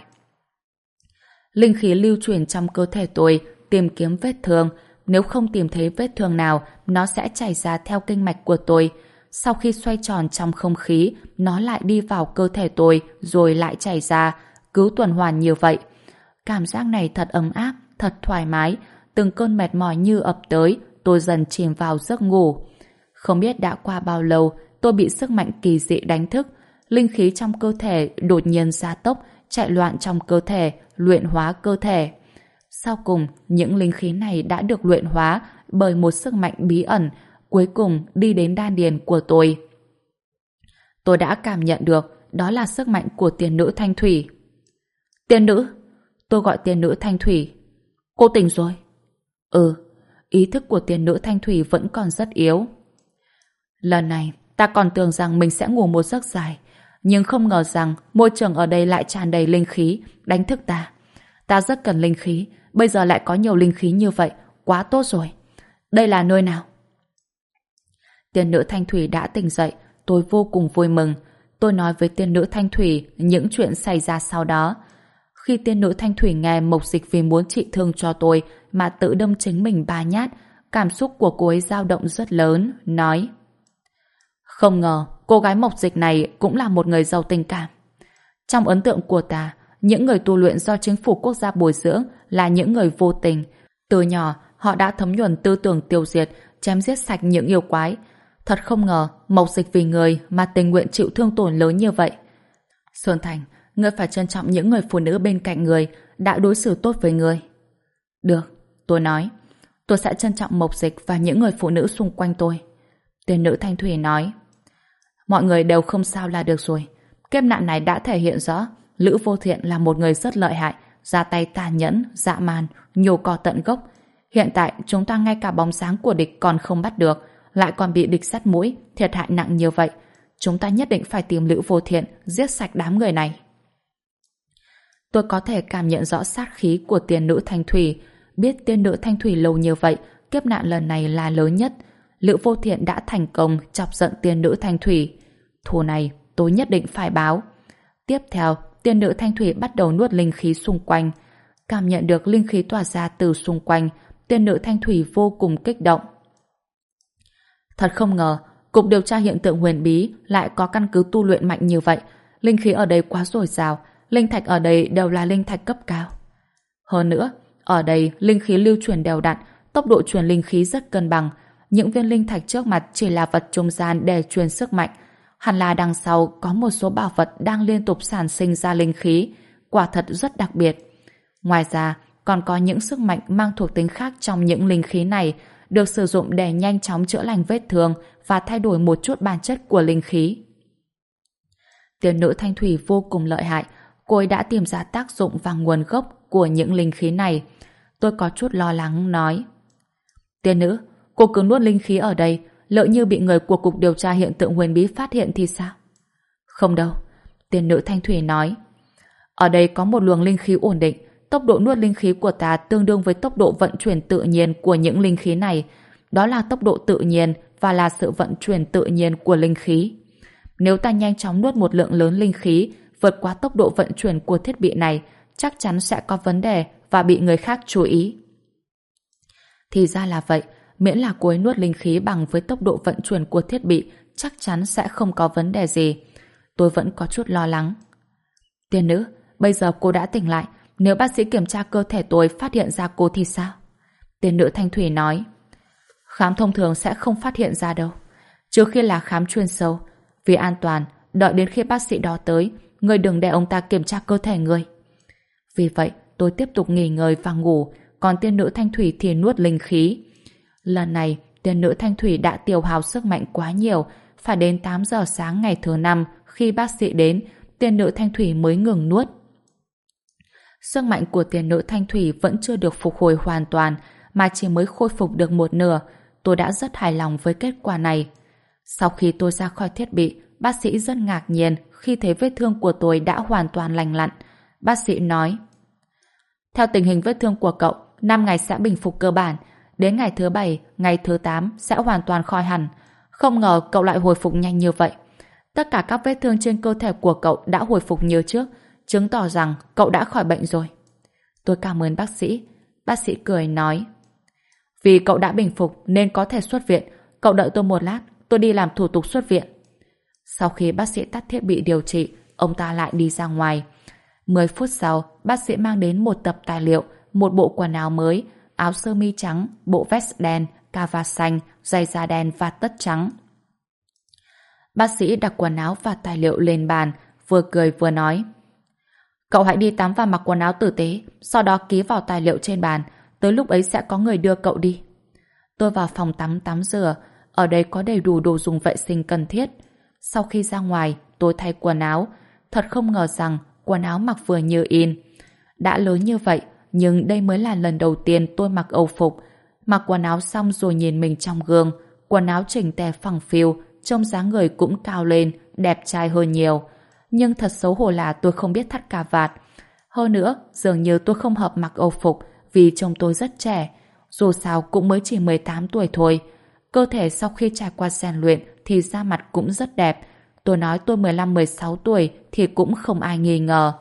Linh khí lưu chuyển trong cơ thể tôi, tìm kiếm vết thương. Nếu không tìm thấy vết thương nào, nó sẽ chảy ra theo kinh mạch của tôi. Sau khi xoay tròn trong không khí, nó lại đi vào cơ thể tôi, rồi lại chảy ra, cứ tuần hoàn như vậy. Cảm giác này thật ấm áp, thật thoải mái. Từng cơn mệt mỏi như ập tới, tôi dần chìm vào giấc ngủ. Không biết đã qua bao lâu, tôi bị sức mạnh kỳ dị đánh thức. Linh khí trong cơ thể đột nhiên gia tốc, chạy loạn trong cơ thể, luyện hóa cơ thể. Sau cùng, những linh khí này đã được luyện hóa bởi một sức mạnh bí ẩn, cuối cùng đi đến đan điền của tôi. Tôi đã cảm nhận được đó là sức mạnh của tiên nữ Thanh Thủy. Tiên nữ? Tôi gọi tiên nữ Thanh Thủy. Cô tỉnh rồi? Ừ, ý thức của tiên nữ Thanh Thủy vẫn còn rất yếu. Lần này, ta còn tưởng rằng mình sẽ ngủ một giấc dài, nhưng không ngờ rằng môi trường ở đây lại tràn đầy linh khí, đánh thức ta. Ta rất cần linh khí, bây giờ lại có nhiều linh khí như vậy, quá tốt rồi. Đây là nơi nào? Tiên nữ Thanh Thủy đã tỉnh dậy, tôi vô cùng vui mừng. Tôi nói với tiên nữ Thanh Thủy những chuyện xảy ra sau đó. Khi tiên nữ Thanh Thủy nghe Mộc Dịch vì muốn trị thương cho tôi mà tự đâm chính mình 3 nhát, cảm xúc của cô ấy dao động rất lớn, nói: không ngờ cô gái Mộc Dịch này cũng là một người giàu tình cảm. Trong ấn tượng của ta, những người tu luyện do chính phủ quốc gia bồi dưỡng là những người vô tình. Từ nhỏ, họ đã thấm nhuần tư tưởng tiêu diệt, chém giết sạch những yêu quái. Thật không ngờ Mộc Dịch vì người mà tình nguyện chịu thương tổn lớn như vậy. Xuân Thành, ngươi phải trân trọng những người phụ nữ bên cạnh người đã đối xử tốt với ngươi. Được, tôi nói. Tôi sẽ trân trọng Mộc Dịch và những người phụ nữ xung quanh tôi. Tiên nữ Thanh Thủy nói. Mọi người đều không sao là được rồi. Kiếp nạn này đã thể hiện rõ Lữ Vô Thiện là một người rất lợi hại, ra tay tàn nhẫn, dã man, nhổ cỏ tận gốc. Hiện tại chúng ta ngay cả bóng sáng của địch còn không bắt được, lại còn bị địch sắt mũi, thiệt hại nặng như vậy. Chúng ta nhất định phải tìm Lữ Vô Thiện, giết sạch đám người này. Tôi có thể cảm nhận rõ sát khí của tiên nữ Thanh Thủy. Biết tiên nữ Thanh Thủy lâu như vậy, kiếp nạn lần này là lớn nhất. Lữ Vô Thiện đã thành công chọc giận tiên nữ Thanh Thủy. Thù này tôi nhất định phải báo. Tiếp theo, tiên nữ Thanh Thủy bắt đầu nuốt linh khí xung quanh. Cảm nhận được linh khí tỏa ra từ xung quanh, tiên nữ Thanh Thủy vô cùng kích động. Thật không ngờ, Cục Điều tra Hiện tượng huyền bí lại có căn cứ tu luyện mạnh như vậy. Linh khí ở đây quá dồi dào, linh thạch ở đây đều là linh thạch cấp cao. Hơn nữa, ở đây linh khí lưu chuyển đều đặn, tốc độ truyền linh khí rất cân bằng. Những viên linh thạch trước mặt chỉ là vật trung gian để truyền sức mạnh. Hẳn là đằng sau có một số bảo vật đang liên tục sản sinh ra linh khí, quả thật rất đặc biệt. Ngoài ra, còn có những sức mạnh mang thuộc tính khác trong những linh khí này được sử dụng để nhanh chóng chữa lành vết thương và thay đổi một chút bản chất của linh khí. Tiên nữ Thanh Thủy vô cùng lợi hại, cô ấy đã tìm ra tác dụng và nguồn gốc của những linh khí này. Tôi có chút lo lắng nói: Tiên nữ, cô cứ nuốt linh khí ở đây, lỡ như bị người của Cục Điều tra Hiện tượng huyền bí phát hiện thì sao? Không đâu, tiên nữ Thanh Thủy nói. Ở đây có một luồng linh khí ổn định, tốc độ nuốt linh khí của ta tương đương với tốc độ vận chuyển tự nhiên của những linh khí này. Đó là tốc độ tự nhiên và là sự vận chuyển tự nhiên của linh khí. Nếu ta nhanh chóng nuốt một lượng lớn linh khí vượt quá tốc độ vận chuyển của thiết bị này, chắc chắn sẽ có vấn đề và bị người khác chú ý. Thì ra là vậy, miễn là cô ấy nuốt linh khí bằng với tốc độ vận chuyển của thiết bị, chắc chắn sẽ không có vấn đề gì. Tôi vẫn có chút lo lắng. Tiên nữ, bây giờ cô đã tỉnh lại, nếu bác sĩ kiểm tra cơ thể tôi phát hiện ra cô thì sao? Tiên nữ Thanh Thủy nói. Khám thông thường sẽ không phát hiện ra đâu, trừ khi là khám chuyên sâu. Vì an toàn, đợi đến khi bác sĩ đó tới, người đừng để ông ta kiểm tra cơ thể người. Vì vậy, tôi tiếp tục nghỉ ngơi và ngủ, còn tiên nữ Thanh Thủy thì nuốt linh khí. Lần này, tiên nữ Thanh Thủy đã tiêu hao sức mạnh quá nhiều, phải đến 8 giờ sáng ngày thứ 5 khi bác sĩ đến, tiên nữ Thanh Thủy mới ngừng nuốt. Sức mạnh của tiên nữ Thanh Thủy vẫn chưa được phục hồi hoàn toàn, mà chỉ mới khôi phục được một nửa. Tôi đã rất hài lòng với kết quả này. Sau khi tôi ra khỏi thiết bị, bác sĩ rất ngạc nhiên khi thấy vết thương của tôi đã hoàn toàn lành lặn. Bác sĩ nói: Theo tình hình vết thương của cậu, 5 ngày sẽ bình phục cơ bản. Đến ngày thứ 7, ngày thứ 8 sẽ hoàn toàn khỏi hẳn. Không ngờ cậu lại hồi phục nhanh như vậy. Tất cả các vết thương trên cơ thể của cậu đã hồi phục như trước, chứng tỏ rằng cậu đã khỏi bệnh rồi. Tôi cảm ơn bác sĩ. Bác sĩ cười nói: Vì cậu đã bình phục nên có thể xuất viện. Cậu đợi tôi một lát, tôi đi làm thủ tục xuất viện. Sau khi bác sĩ tắt thiết bị điều trị, ông ta lại đi ra ngoài. 10 phút sau, bác sĩ mang đến một tập tài liệu, một bộ quần áo mới, áo sơ mi trắng, bộ vest đen, cà vạt xanh, giày da đen và tất trắng. Bác sĩ đặt quần áo và tài liệu lên bàn, vừa cười vừa nói: Cậu hãy đi tắm và mặc quần áo tử tế, sau đó ký vào tài liệu trên bàn, tới lúc ấy sẽ có người đưa cậu đi. Tôi vào phòng tắm tắm rửa, ở đây có đầy đủ đồ dùng vệ sinh cần thiết. Sau khi ra ngoài, tôi thay quần áo. Thật không ngờ rằng quần áo mặc vừa như in. Đã lớn như vậy, nhưng đây mới là lần đầu tiên tôi mặc âu phục. Mặc quần áo xong rồi nhìn mình trong gương, quần áo chỉnh tề phẳng phiu, trông dáng người cũng cao lên, đẹp trai hơn nhiều. Nhưng thật xấu hổ là tôi không biết thắt cà vạt. Hơn nữa, dường như tôi không hợp mặc âu phục vì trông tôi rất trẻ. Dù sao cũng mới chỉ 18 tuổi thôi. Cơ thể sau khi trải qua rèn luyện thì da mặt cũng rất đẹp. Tôi nói tôi 15-16 tuổi thì cũng không ai nghi ngờ.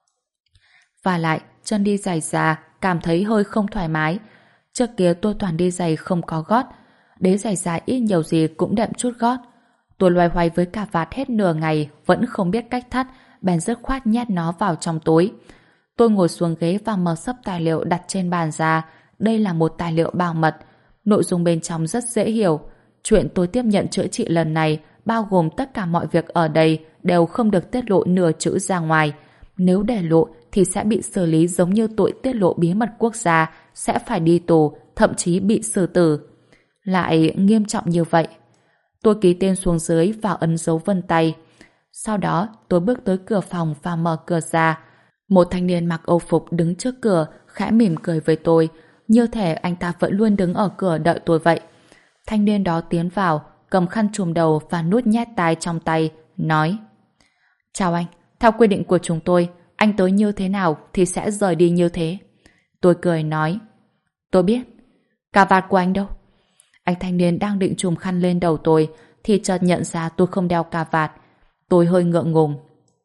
Và lại, chân đi giày da cảm thấy hơi không thoải mái. Trước kia tôi toàn đi giày không có gót. Đế giày da ít nhiều gì cũng đệm chút gót. Tôi loay hoay với cà vạt hết nửa ngày vẫn không biết cách thắt, bèn dứt khoát nhét nó vào trong túi. Tôi ngồi xuống ghế và mở sấp tài liệu đặt trên bàn ra. Đây là một tài liệu bảo mật. Nội dung bên trong rất dễ hiểu. Chuyện tôi tiếp nhận chữa trị lần này bao gồm tất cả mọi việc ở đây đều không được tiết lộ nửa chữ ra ngoài. Nếu để lộ thì sẽ bị xử lý giống như tội tiết lộ bí mật quốc gia, sẽ phải đi tù, thậm chí bị xử tử. Lại nghiêm trọng như vậy. Tôi ký tên xuống dưới và ấn dấu vân tay. Sau đó tôi bước tới cửa phòng và mở cửa ra. Một thanh niên mặc âu phục đứng trước cửa, khẽ mỉm cười với tôi, như thể anh ta vẫn luôn đứng ở cửa đợi tôi vậy. Thanh niên đó tiến vào, cầm khăn trùm đầu và nút nhét tai trong tay, nói: Chào anh, theo quy định của chúng tôi, anh tới như thế nào thì sẽ rời đi như thế. Tôi cười nói: Tôi biết. Cà vạt của anh đâu? Anh thanh niên đang định trùm khăn lên đầu tôi thì chợt nhận ra tôi không đeo cà vạt. Tôi hơi ngượng ngùng.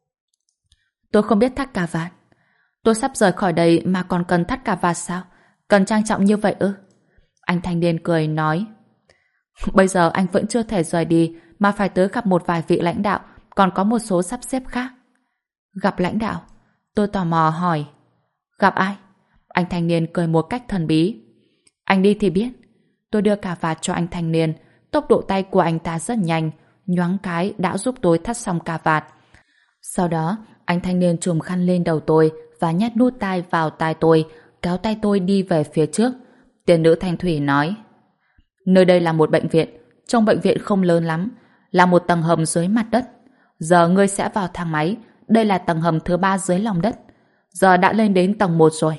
Tôi không biết thắt cà vạt. Tôi sắp rời khỏi đây mà còn cần thắt cà vạt sao? Cần trang trọng như vậy ư? Anh thanh niên cười nói: Bây giờ anh vẫn chưa thể rời đi mà phải tới gặp một vài vị lãnh đạo, còn có một số sắp xếp khác. Gặp lãnh đạo? Tôi tò mò hỏi: Gặp ai? Anh thanh niên cười một cách thần bí: Anh đi thì biết. Tôi đưa cà vạt cho anh thanh niên. Tốc độ tay của anh ta rất nhanh, nhoáng cái đã giúp tôi thắt xong cà vạt. Sau đó, anh thanh niên trùm khăn lên đầu tôi và nhét nút tai vào tai tôi, kéo tay tôi đi về phía trước. Tiền nữ thanh thủy nói: Nơi đây là một bệnh viện. Trong bệnh viện không lớn lắm, là một tầng hầm dưới mặt đất. Giờ ngươi sẽ vào thang máy. Đây là tầng hầm thứ 3 dưới lòng đất. Giờ đã lên đến tầng 1 rồi.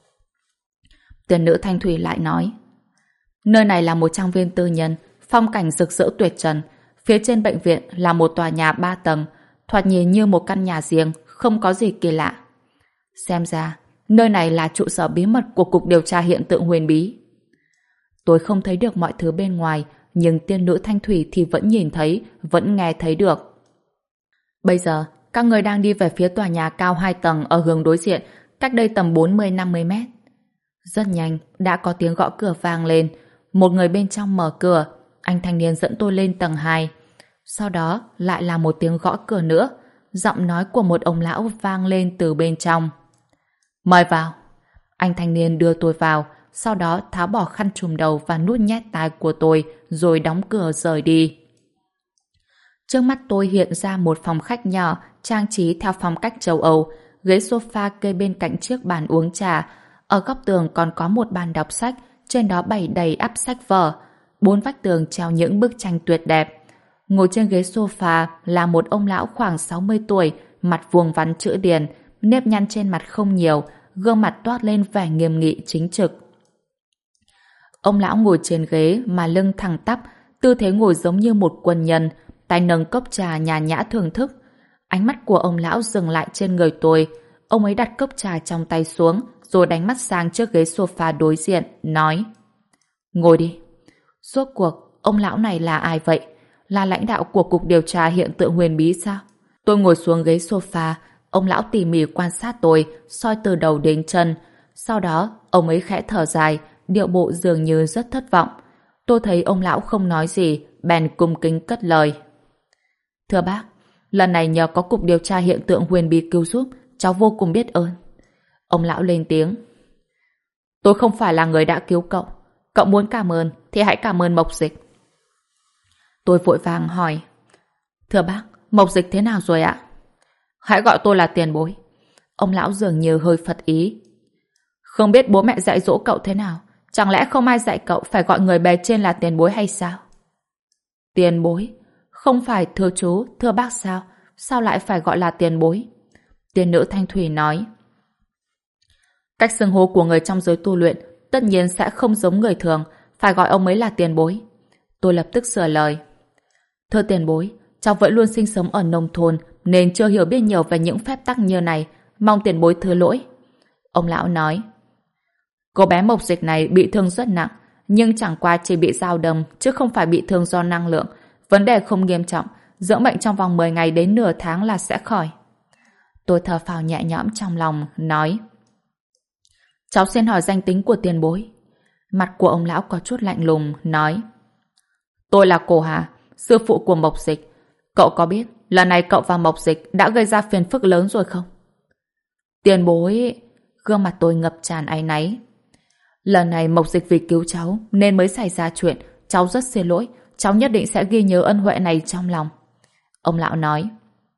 Tiền nữ thanh thủy lại nói: Nơi này là một trang viên tư nhân, phong cảnh rực rỡ tuyệt trần. Phía trên bệnh viện là một tòa nhà 3 tầng, thoạt nhìn như một căn nhà riêng, không có gì kỳ lạ. Xem ra, nơi này là trụ sở bí mật của Cục Điều tra Hiện tượng Huyền Bí. Tôi không thấy được mọi thứ bên ngoài, nhưng tiên nữ thanh thủy thì vẫn nhìn thấy, vẫn nghe thấy được. Bây giờ, các người đang đi về phía tòa nhà cao 2 tầng ở hướng đối diện, cách đây tầm 40-50 mét. Rất nhanh, đã có tiếng gõ cửa vang lên. Một người bên trong mở cửa, anh thanh niên dẫn tôi lên tầng 2. Sau đó, lại là một tiếng gõ cửa nữa. Giọng nói của một ông lão vang lên từ bên trong. Mời vào. Anh thanh niên đưa tôi vào, sau đó tháo bỏ khăn trùm đầu và nút nhét tai của tôi, rồi đóng cửa rời đi. Trước mắt tôi hiện ra một phòng khách nhỏ, trang trí theo phong cách châu Âu, ghế sofa kê bên cạnh chiếc bàn uống trà. Ở góc tường còn có một bàn đọc sách, trên đó bày đầy ắp sách vở. 4 vách tường treo những bức tranh tuyệt đẹp. Ngồi trên ghế sofa là một ông lão khoảng 60 tuổi, mặt vuông vắn chữ điền, nếp nhăn trên mặt không nhiều, gương mặt toát lên vẻ nghiêm nghị chính trực. Ông lão ngồi trên ghế mà lưng thẳng tắp, tư thế ngồi giống như một quân nhân, tay nâng cốc trà nhàn nhã thưởng thức. Ánh mắt của ông lão dừng lại trên người tôi. Ông ấy đặt cốc trà trong tay xuống, rồi đánh mắt sang chiếc ghế sofa đối diện, nói: Ngồi đi. Rốt cuộc, ông lão này là ai vậy? Là lãnh đạo của Cục Điều tra Hiện tượng Huyền Bí sao? Tôi ngồi xuống ghế sofa, ông lão tỉ mỉ quan sát tôi, soi từ đầu đến chân. Sau đó, ông ấy khẽ thở dài, điệu bộ dường như rất thất vọng. Tôi thấy ông lão không nói gì, bèn cung kính cất lời: Thưa bác, lần này nhờ có Cục Điều tra Hiện tượng Huyền Bí cứu giúp, cháu vô cùng biết ơn. Ông lão lên tiếng: Tôi không phải là người đã cứu cậu. Cậu muốn cảm ơn thì hãy cảm ơn Mộc Dịch. Tôi vội vàng hỏi: Thưa bác, Mộc Dịch thế nào rồi ạ? Hãy gọi tôi là tiền bối. Ông lão dường như hơi phật ý. Không biết bố mẹ dạy dỗ cậu thế nào? Chẳng lẽ không ai dạy cậu phải gọi người bề trên là tiền bối hay sao? Tiền bối? Không phải thưa chú, thưa bác sao? Sao lại phải gọi là tiền bối? Tiên nữ thanh thủy nói: Cách xưng hô của người trong giới tu luyện tất nhiên sẽ không giống người thường, phải gọi ông ấy là tiền bối. Tôi lập tức sửa lời: Thưa tiền bối, cháu vẫn luôn sinh sống ở nông thôn nên chưa hiểu biết nhiều về những phép tắc như này, mong tiền bối thứ lỗi. Ông lão nói: Cô bé Mộc Dịch này bị thương rất nặng, nhưng chẳng qua chỉ bị dao đâm chứ không phải bị thương do năng lượng. Vấn đề không nghiêm trọng, dưỡng bệnh trong vòng 10 ngày đến nửa tháng là sẽ khỏi. Tôi thở phào nhẹ nhõm trong lòng, nói: Cháu xin hỏi danh tính của tiền bối. Mặt của ông lão có chút lạnh lùng, nói: Tôi là Cổ Hà, sư phụ của Mộc Dịch. Cậu có biết lần này cậu và Mộc Dịch đã gây ra phiền phức lớn rồi không? Tiền bối... Gương mặt tôi ngập tràn áy náy. Lần này Mộc Dịch vì cứu cháu nên mới xảy ra chuyện. Cháu rất xin lỗi. Cháu nhất định sẽ ghi nhớ ân huệ này trong lòng. Ông lão nói: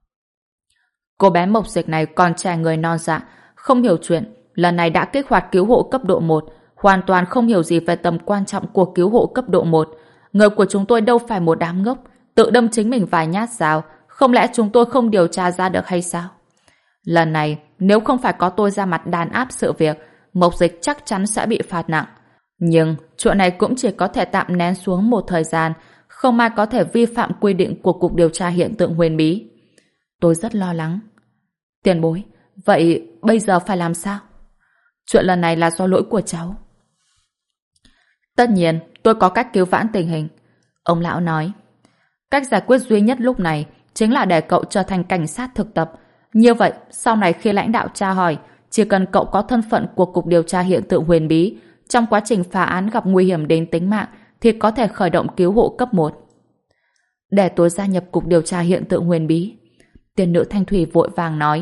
Cô bé Mộc Dịch này còn trẻ người non dạ, không hiểu chuyện. Lần này đã kích hoạt cứu hộ cấp độ 1, hoàn toàn không hiểu gì về tầm quan trọng của cứu hộ cấp độ 1. Người của chúng tôi đâu phải một đám ngốc, tự đâm chính mình vài nhát dao, không lẽ chúng tôi không điều tra ra được hay sao? Lần này, nếu không phải có tôi ra mặt đàn áp sự việc, Mộc Dịch chắc chắn sẽ bị phạt nặng. Nhưng chuyện này cũng chỉ có thể tạm nén xuống một thời gian, không ai có thể vi phạm quy định của Cục Điều tra Hiện tượng Huyền Bí. Tôi rất lo lắng. Tiền bối, vậy bây giờ phải làm sao? Chuyện lần này là do lỗi của cháu. Tất nhiên, tôi có cách cứu vãn tình hình. Ông lão nói. Cách giải quyết duy nhất lúc này chính là để cậu trở thành cảnh sát thực tập. Như vậy, sau này khi lãnh đạo tra hỏi, chỉ cần cậu có thân phận của Cục Điều tra Hiện tượng Huyền Bí, trong quá trình phá án gặp nguy hiểm đến tính mạng thì có thể khởi động cứu hộ cấp 1. Để tôi gia nhập Cục Điều tra Hiện tượng Huyền Bí. Tiền nữ Thanh Thủy vội vàng nói.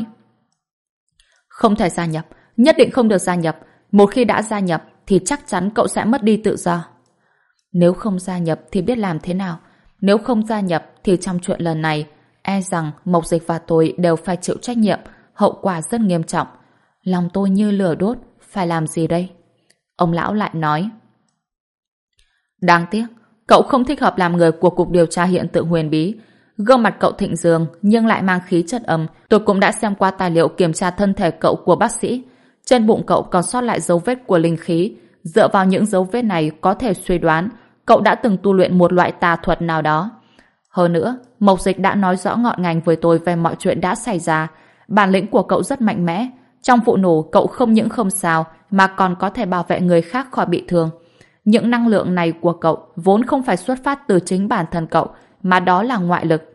Không thể gia nhập, nhất định không được gia nhập. Một khi đã gia nhập thì chắc chắn cậu sẽ mất đi tự do. Nếu không gia nhập thì biết làm thế nào? Nếu không gia nhập thì trong chuyện lần này e rằng Mộc Dịch và tôi đều phải chịu trách nhiệm, hậu quả rất nghiêm trọng. Lòng tôi như lửa đốt, phải làm gì đây? Ông lão lại nói. Đáng tiếc, cậu không thích hợp làm người của Cục Điều tra Hiện tượng Huyền Bí. Gương mặt cậu thịnh dương nhưng lại mang khí chất âm. Tôi cũng đã xem qua tài liệu kiểm tra thân thể cậu của bác sĩ. Trên bụng cậu còn sót lại dấu vết của linh khí. Dựa vào những dấu vết này có thể suy đoán cậu đã từng tu luyện một loại tà thuật nào đó. Hơn nữa, Mộc Dịch đã nói rõ ngọn ngành với tôi về mọi chuyện đã xảy ra. Bản lĩnh của cậu rất mạnh mẽ. Trong vụ nổ, cậu không những không sao mà còn có thể bảo vệ người khác khỏi bị thương. Những năng lượng này của cậu vốn không phải xuất phát từ chính bản thân cậu, mà đó là ngoại lực.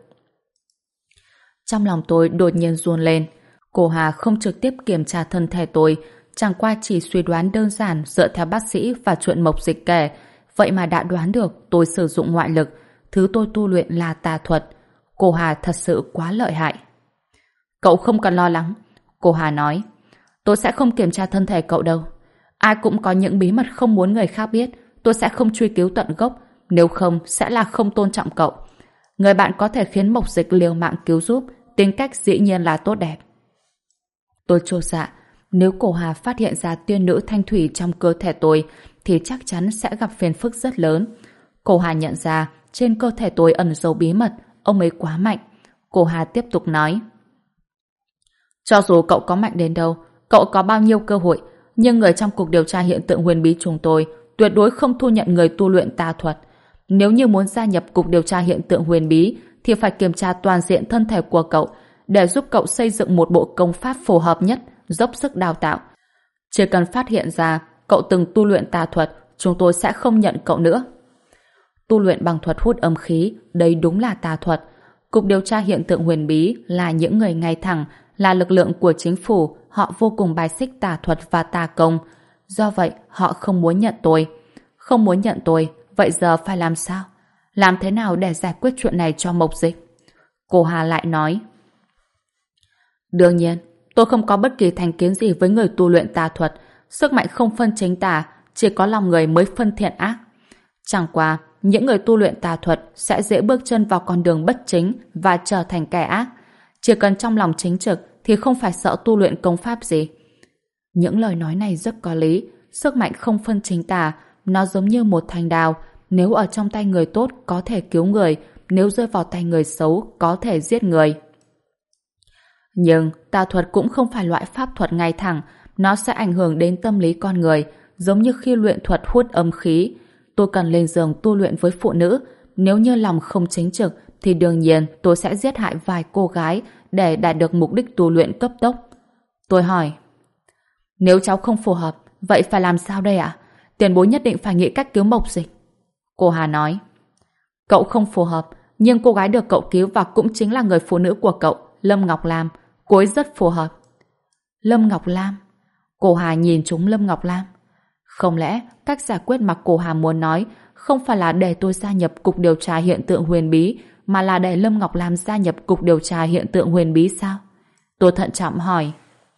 Trong lòng tôi đột nhiên run lên. Cô Hà không trực tiếp kiểm tra thân thể tôi, chẳng qua chỉ suy đoán đơn giản dựa theo bác sĩ và chuyện Mộc Dịch kể. Vậy mà đã đoán được tôi sử dụng ngoại lực, thứ tôi tu luyện là tà thuật. Cô Hà thật sự quá lợi hại. Cậu không cần lo lắng, cô Hà nói. Tôi sẽ không kiểm tra thân thể cậu đâu. Ai cũng có những bí mật không muốn người khác biết. Tôi sẽ không truy cứu tận gốc, nếu không sẽ là không tôn trọng cậu. Người bạn có thể khiến Mộc Dịch liều mạng cứu giúp, tính cách dĩ nhiên là tốt đẹp. Tôi chột dạ, nếu cô Hà phát hiện ra tiên nữ thanh thủy trong cơ thể tôi thì chắc chắn sẽ gặp phiền phức rất lớn. Cô Hà nhận ra trên cơ thể tôi ẩn giấu bí mật, ông ấy quá mạnh. Cô Hà tiếp tục nói. Cho dù cậu có mạnh đến đâu, cậu có bao nhiêu cơ hội, nhưng người trong Cục Điều tra Hiện tượng Huyền Bí chúng tôi tuyệt đối không thu nhận người tu luyện tà thuật. Nếu như muốn gia nhập Cục Điều tra Hiện tượng Huyền Bí thì phải kiểm tra toàn diện thân thể của cậu để giúp cậu xây dựng một bộ công pháp phù hợp nhất, dốc sức đào tạo. Chỉ cần phát hiện ra cậu từng tu luyện tà thuật, chúng tôi sẽ không nhận cậu nữa. Tu luyện bằng thuật hút âm khí, đây đúng là tà thuật. Cục Điều tra Hiện tượng Huyền Bí là những người ngay thẳng, là lực lượng của chính phủ, họ vô cùng bài xích tà thuật và tà công. Do vậy, họ không muốn nhận tôi. Không muốn nhận tôi, vậy giờ phải làm sao? Làm thế nào để giải quyết chuyện này cho Mộc Dịch? Cô Hà lại nói. Đương nhiên, tôi không có bất kỳ thành kiến gì với người tu luyện tà thuật. Sức mạnh không phân chính tà, chỉ có lòng người mới phân thiện ác. Chẳng qua, những người tu luyện tà thuật sẽ dễ bước chân vào con đường bất chính và trở thành kẻ ác. Chỉ cần trong lòng chính trực thì không phải sợ tu luyện công pháp gì. Những lời nói này rất có lý. Sức mạnh không phân chính tà, nó giống như một thanh đao. Nếu ở trong tay người tốt có thể cứu người, nếu rơi vào tay người xấu có thể giết người. Nhưng tà thuật cũng không phải loại pháp thuật ngay thẳng, nó sẽ ảnh hưởng đến tâm lý con người, giống như khi luyện thuật hút âm khí. Tôi cần lên giường tu luyện với phụ nữ, nếu như lòng không chính trực thì đương nhiên tôi sẽ giết hại vài cô gái để đạt được mục đích tu luyện cấp tốc. Tôi hỏi, nếu cháu không phù hợp, vậy phải làm sao đây ạ? Tiền bối nhất định phải nghĩ cách cứu Mộc Dịch. Cô Hà nói, cậu không phù hợp, nhưng cô gái được cậu cứu và cũng chính là người phụ nữ của cậu, Lâm Ngọc Lam. Cô ấy rất phù hợp. Lâm Ngọc Lam? Cô Hà nhìn trúng Lâm Ngọc Lam. Không lẽ cách giải quyết mà cô Hà muốn nói không phải là để tôi gia nhập Cục Điều tra Hiện tượng Huyền Bí, mà là để Lâm Ngọc Lam gia nhập Cục Điều tra Hiện tượng Huyền Bí sao? Tôi thận trọng hỏi.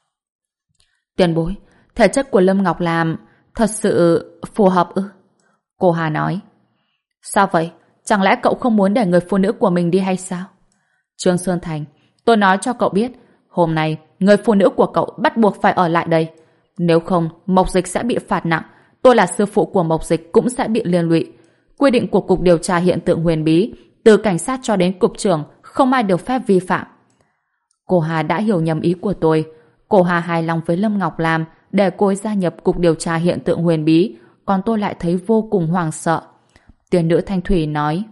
Tiền bối, thể chất của Lâm Ngọc Lam thật sự phù hợp ư? Cô Hà nói. Sao vậy? Chẳng lẽ cậu không muốn để người phụ nữ của mình đi hay sao? Trương Sơn Thành, tôi nói cho cậu biết, hôm nay người phụ nữ của cậu bắt buộc phải ở lại đây. Nếu không, Mộc Dịch sẽ bị phạt nặng. Tôi là sư phụ của Mộc Dịch cũng sẽ bị liên lụy. Quy định của Cục Điều tra Hiện tượng Huyền Bí, từ cảnh sát cho đến cục trưởng, không ai được phép vi phạm. Cô Hà đã hiểu nhầm ý của tôi. Cô Hà hài lòng với Lâm Ngọc Lam để cô ấy gia nhập Cục Điều tra Hiện tượng Huyền Bí. còn tôi lại thấy vô cùng hoảng sợ. Tiền nữ Thanh Thủy nói: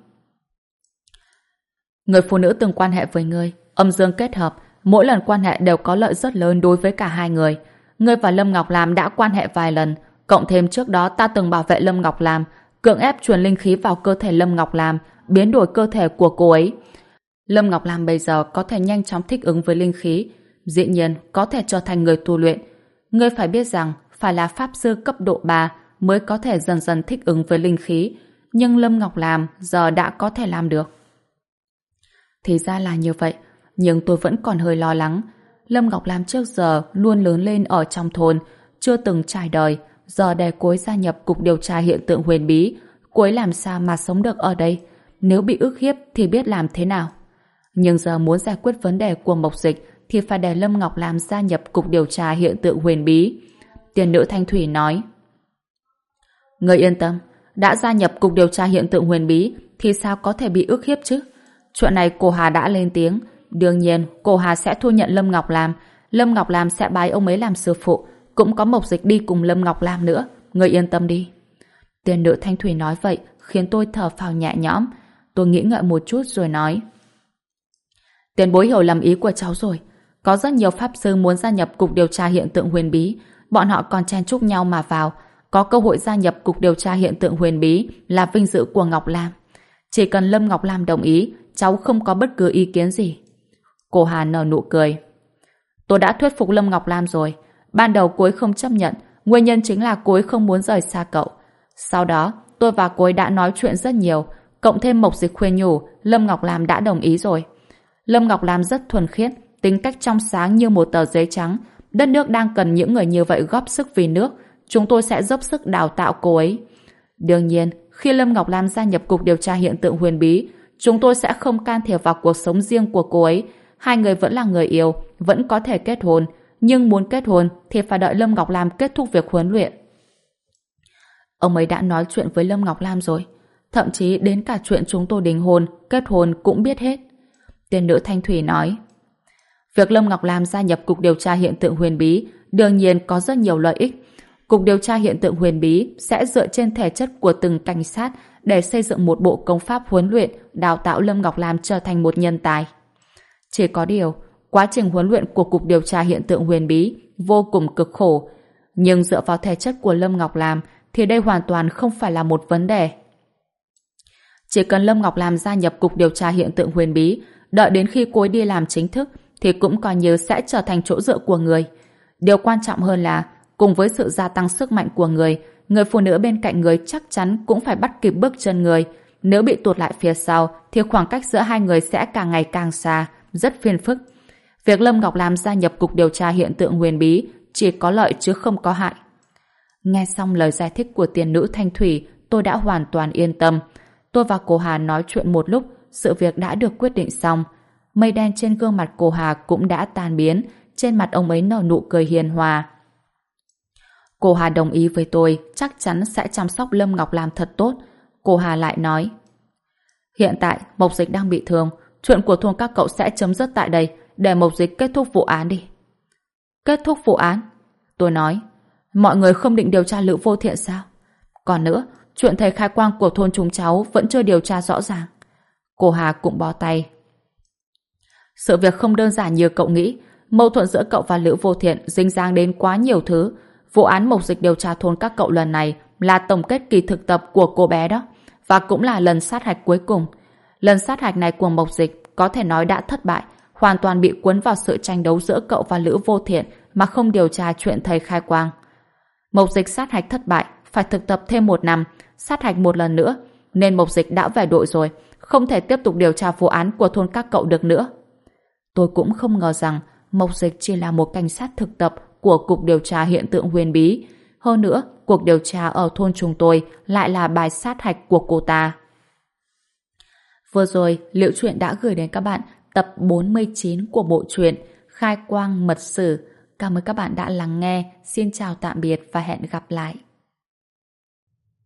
Người phụ nữ từng quan hệ với ngươi, âm dương kết hợp, mỗi lần quan hệ đều có lợi rất lớn đối với cả hai người. Ngươi và Lâm Ngọc Lam đã quan hệ vài lần, cộng thêm trước đó ta từng bảo vệ Lâm Ngọc Lam, cưỡng ép truyền linh khí vào cơ thể Lâm Ngọc Lam, biến đổi cơ thể của cô ấy. Lâm Ngọc Lam bây giờ có thể nhanh chóng thích ứng với linh khí, dĩ nhiên có thể trở thành người tu luyện. Ngươi phải biết rằng phải là pháp sư cấp độ 3 mới có thể dần dần thích ứng với linh khí, nhưng Lâm Ngọc Lam giờ đã có thể làm được. Thì ra là như vậy, nhưng tôi vẫn còn hơi lo lắng. Lâm Ngọc Lam trước giờ luôn lớn lên ở trong thôn, chưa từng trải đời, giờ để cô ấy gia nhập cục điều tra hiện tượng huyền bí, cô ấy làm sao mà sống được ở đây? Nếu bị ức hiếp thì biết làm thế nào? Nhưng giờ muốn giải quyết vấn đề của Mộc Dịch thì phải để Lâm Ngọc Lam gia nhập cục điều tra hiện tượng huyền bí. Tiền nữ Thanh Thủy nói: Người yên tâm, đã gia nhập cục điều tra hiện tượng huyền bí thì sao có thể bị ức hiếp chứ? Chuyện này cô Hà đã lên tiếng, đương nhiên cô Hà sẽ thu nhận Lâm Ngọc Lam, Lâm Ngọc Lam sẽ bái ông ấy làm sư phụ, cũng có Mộc Dịch đi cùng Lâm Ngọc Lam nữa, người yên tâm đi. Tiền nữ Thanh Thủy nói vậy khiến tôi thở phào nhẹ nhõm. Tôi nghĩ ngợi một chút rồi nói: Tiền bối hiểu lầm ý của cháu rồi. Có rất nhiều pháp sư muốn gia nhập cục điều tra hiện tượng huyền bí, bọn họ còn chen chúc nhau mà vào. Có cơ hội gia nhập cục điều tra hiện tượng huyền bí là vinh dự của Ngọc Lam. Chỉ cần Lâm Ngọc Lam đồng ý, cháu không có bất cứ ý kiến gì. Cô Hà nở nụ cười. Tôi đã thuyết phục Lâm Ngọc Lam rồi. Ban đầu cô ấy không chấp nhận, nguyên nhân chính là cô ấy không muốn rời xa cậu. Sau đó, tôi và cô ấy đã nói chuyện rất nhiều, cộng thêm Mộc Dịch khuyên nhủ, Lâm Ngọc Lam đã đồng ý rồi. Lâm Ngọc Lam rất thuần khiết, tính cách trong sáng như một tờ giấy trắng. Đất nước đang cần những người như vậy góp sức vì nước. Chúng tôi sẽ dốc sức đào tạo cô ấy. Đương nhiên, khi Lâm Ngọc Lam gia nhập cục điều tra hiện tượng huyền bí, chúng tôi sẽ không can thiệp vào cuộc sống riêng của cô ấy. Hai người vẫn là người yêu, vẫn có thể kết hôn. Nhưng muốn kết hôn thì phải đợi Lâm Ngọc Lam kết thúc việc huấn luyện. Ông ấy đã nói chuyện với Lâm Ngọc Lam rồi. Thậm chí đến cả chuyện chúng tôi đính hôn, kết hôn cũng biết hết. Tiền nữ Thanh Thủy nói: Việc Lâm Ngọc Lam gia nhập cục điều tra hiện tượng huyền bí đương nhiên có rất nhiều lợi ích. Cục điều tra hiện tượng huyền bí sẽ dựa trên thể chất của từng cảnh sát để xây dựng một bộ công pháp huấn luyện, đào tạo Lâm Ngọc Lam trở thành một nhân tài. Chỉ có điều, quá trình huấn luyện của cục điều tra hiện tượng huyền bí vô cùng cực khổ, nhưng dựa vào thể chất của Lâm Ngọc Lam thì đây hoàn toàn không phải là một vấn đề. Chỉ cần Lâm Ngọc Lam gia nhập cục điều tra hiện tượng huyền bí, đợi đến khi cô ấy đi làm chính thức thì cũng coi như sẽ trở thành chỗ dựa của người. Điều quan trọng hơn là cùng với sự gia tăng sức mạnh của người phụ nữ bên cạnh người chắc chắn cũng phải bắt kịp bước chân người. Nếu bị tụt lại phía sau thì khoảng cách giữa hai người sẽ càng ngày càng xa, rất phiền phức. Việc Lâm Ngọc Lam gia nhập cục điều tra hiện tượng huyền bí chỉ có lợi chứ không có hại. Nghe xong lời giải thích của tiền nữ Thanh Thủy, tôi đã hoàn toàn yên tâm. Tôi và cô Hà nói chuyện một lúc, sự việc đã được quyết định xong. Mây đen trên gương mặt cô Hà cũng đã tan biến, trên mặt ông ấy nở nụ cười hiền hòa. Cô Hà đồng ý với tôi, chắc chắn sẽ chăm sóc Lâm Ngọc Lam thật tốt. Cô Hà lại nói: Hiện tại, Mộc Dịch đang bị thương, chuyện của thôn các cậu sẽ chấm dứt tại đây, để Mộc Dịch kết thúc vụ án đi. Kết thúc vụ án? Tôi nói: Mọi người không định điều tra Lữ Vô Thiện sao? Còn nữa, chuyện thầy khai quang của thôn chúng cháu vẫn chưa điều tra rõ ràng. Cô Hà cũng bó tay. Sự việc không đơn giản như cậu nghĩ. Mâu thuẫn giữa cậu và Lữ Vô Thiện dính dáng đến quá nhiều thứ. Vụ án Mộc Dịch điều tra thôn các cậu lần này là tổng kết kỳ thực tập của cô bé đó, và cũng là lần sát hạch cuối cùng. Lần sát hạch này của Mộc Dịch có thể nói đã thất bại, hoàn toàn bị cuốn vào sự tranh đấu giữa cậu và Lữ Vô Thiện mà không điều tra chuyện thầy khai quang. Mộc Dịch sát hạch thất bại, phải thực tập thêm 1 năm, sát hạch một lần nữa, nên Mộc Dịch đã về đội rồi, không thể tiếp tục điều tra vụ án của thôn các cậu được nữa. Tôi cũng không ngờ rằng Mộc Dịch chỉ là một cảnh sát thực tập của cục điều tra hiện tượng huyền bí. Hơn nữa, cuộc điều tra ở thôn chúng tôi lại là bài sát hạch của cô ta. Vừa rồi, Liễu Chuyện đã gửi đến các bạn tập 49 của bộ truyện Khai Quang Mật Sử. Cảm ơn các bạn đã lắng nghe. Xin chào tạm biệt và hẹn gặp lại.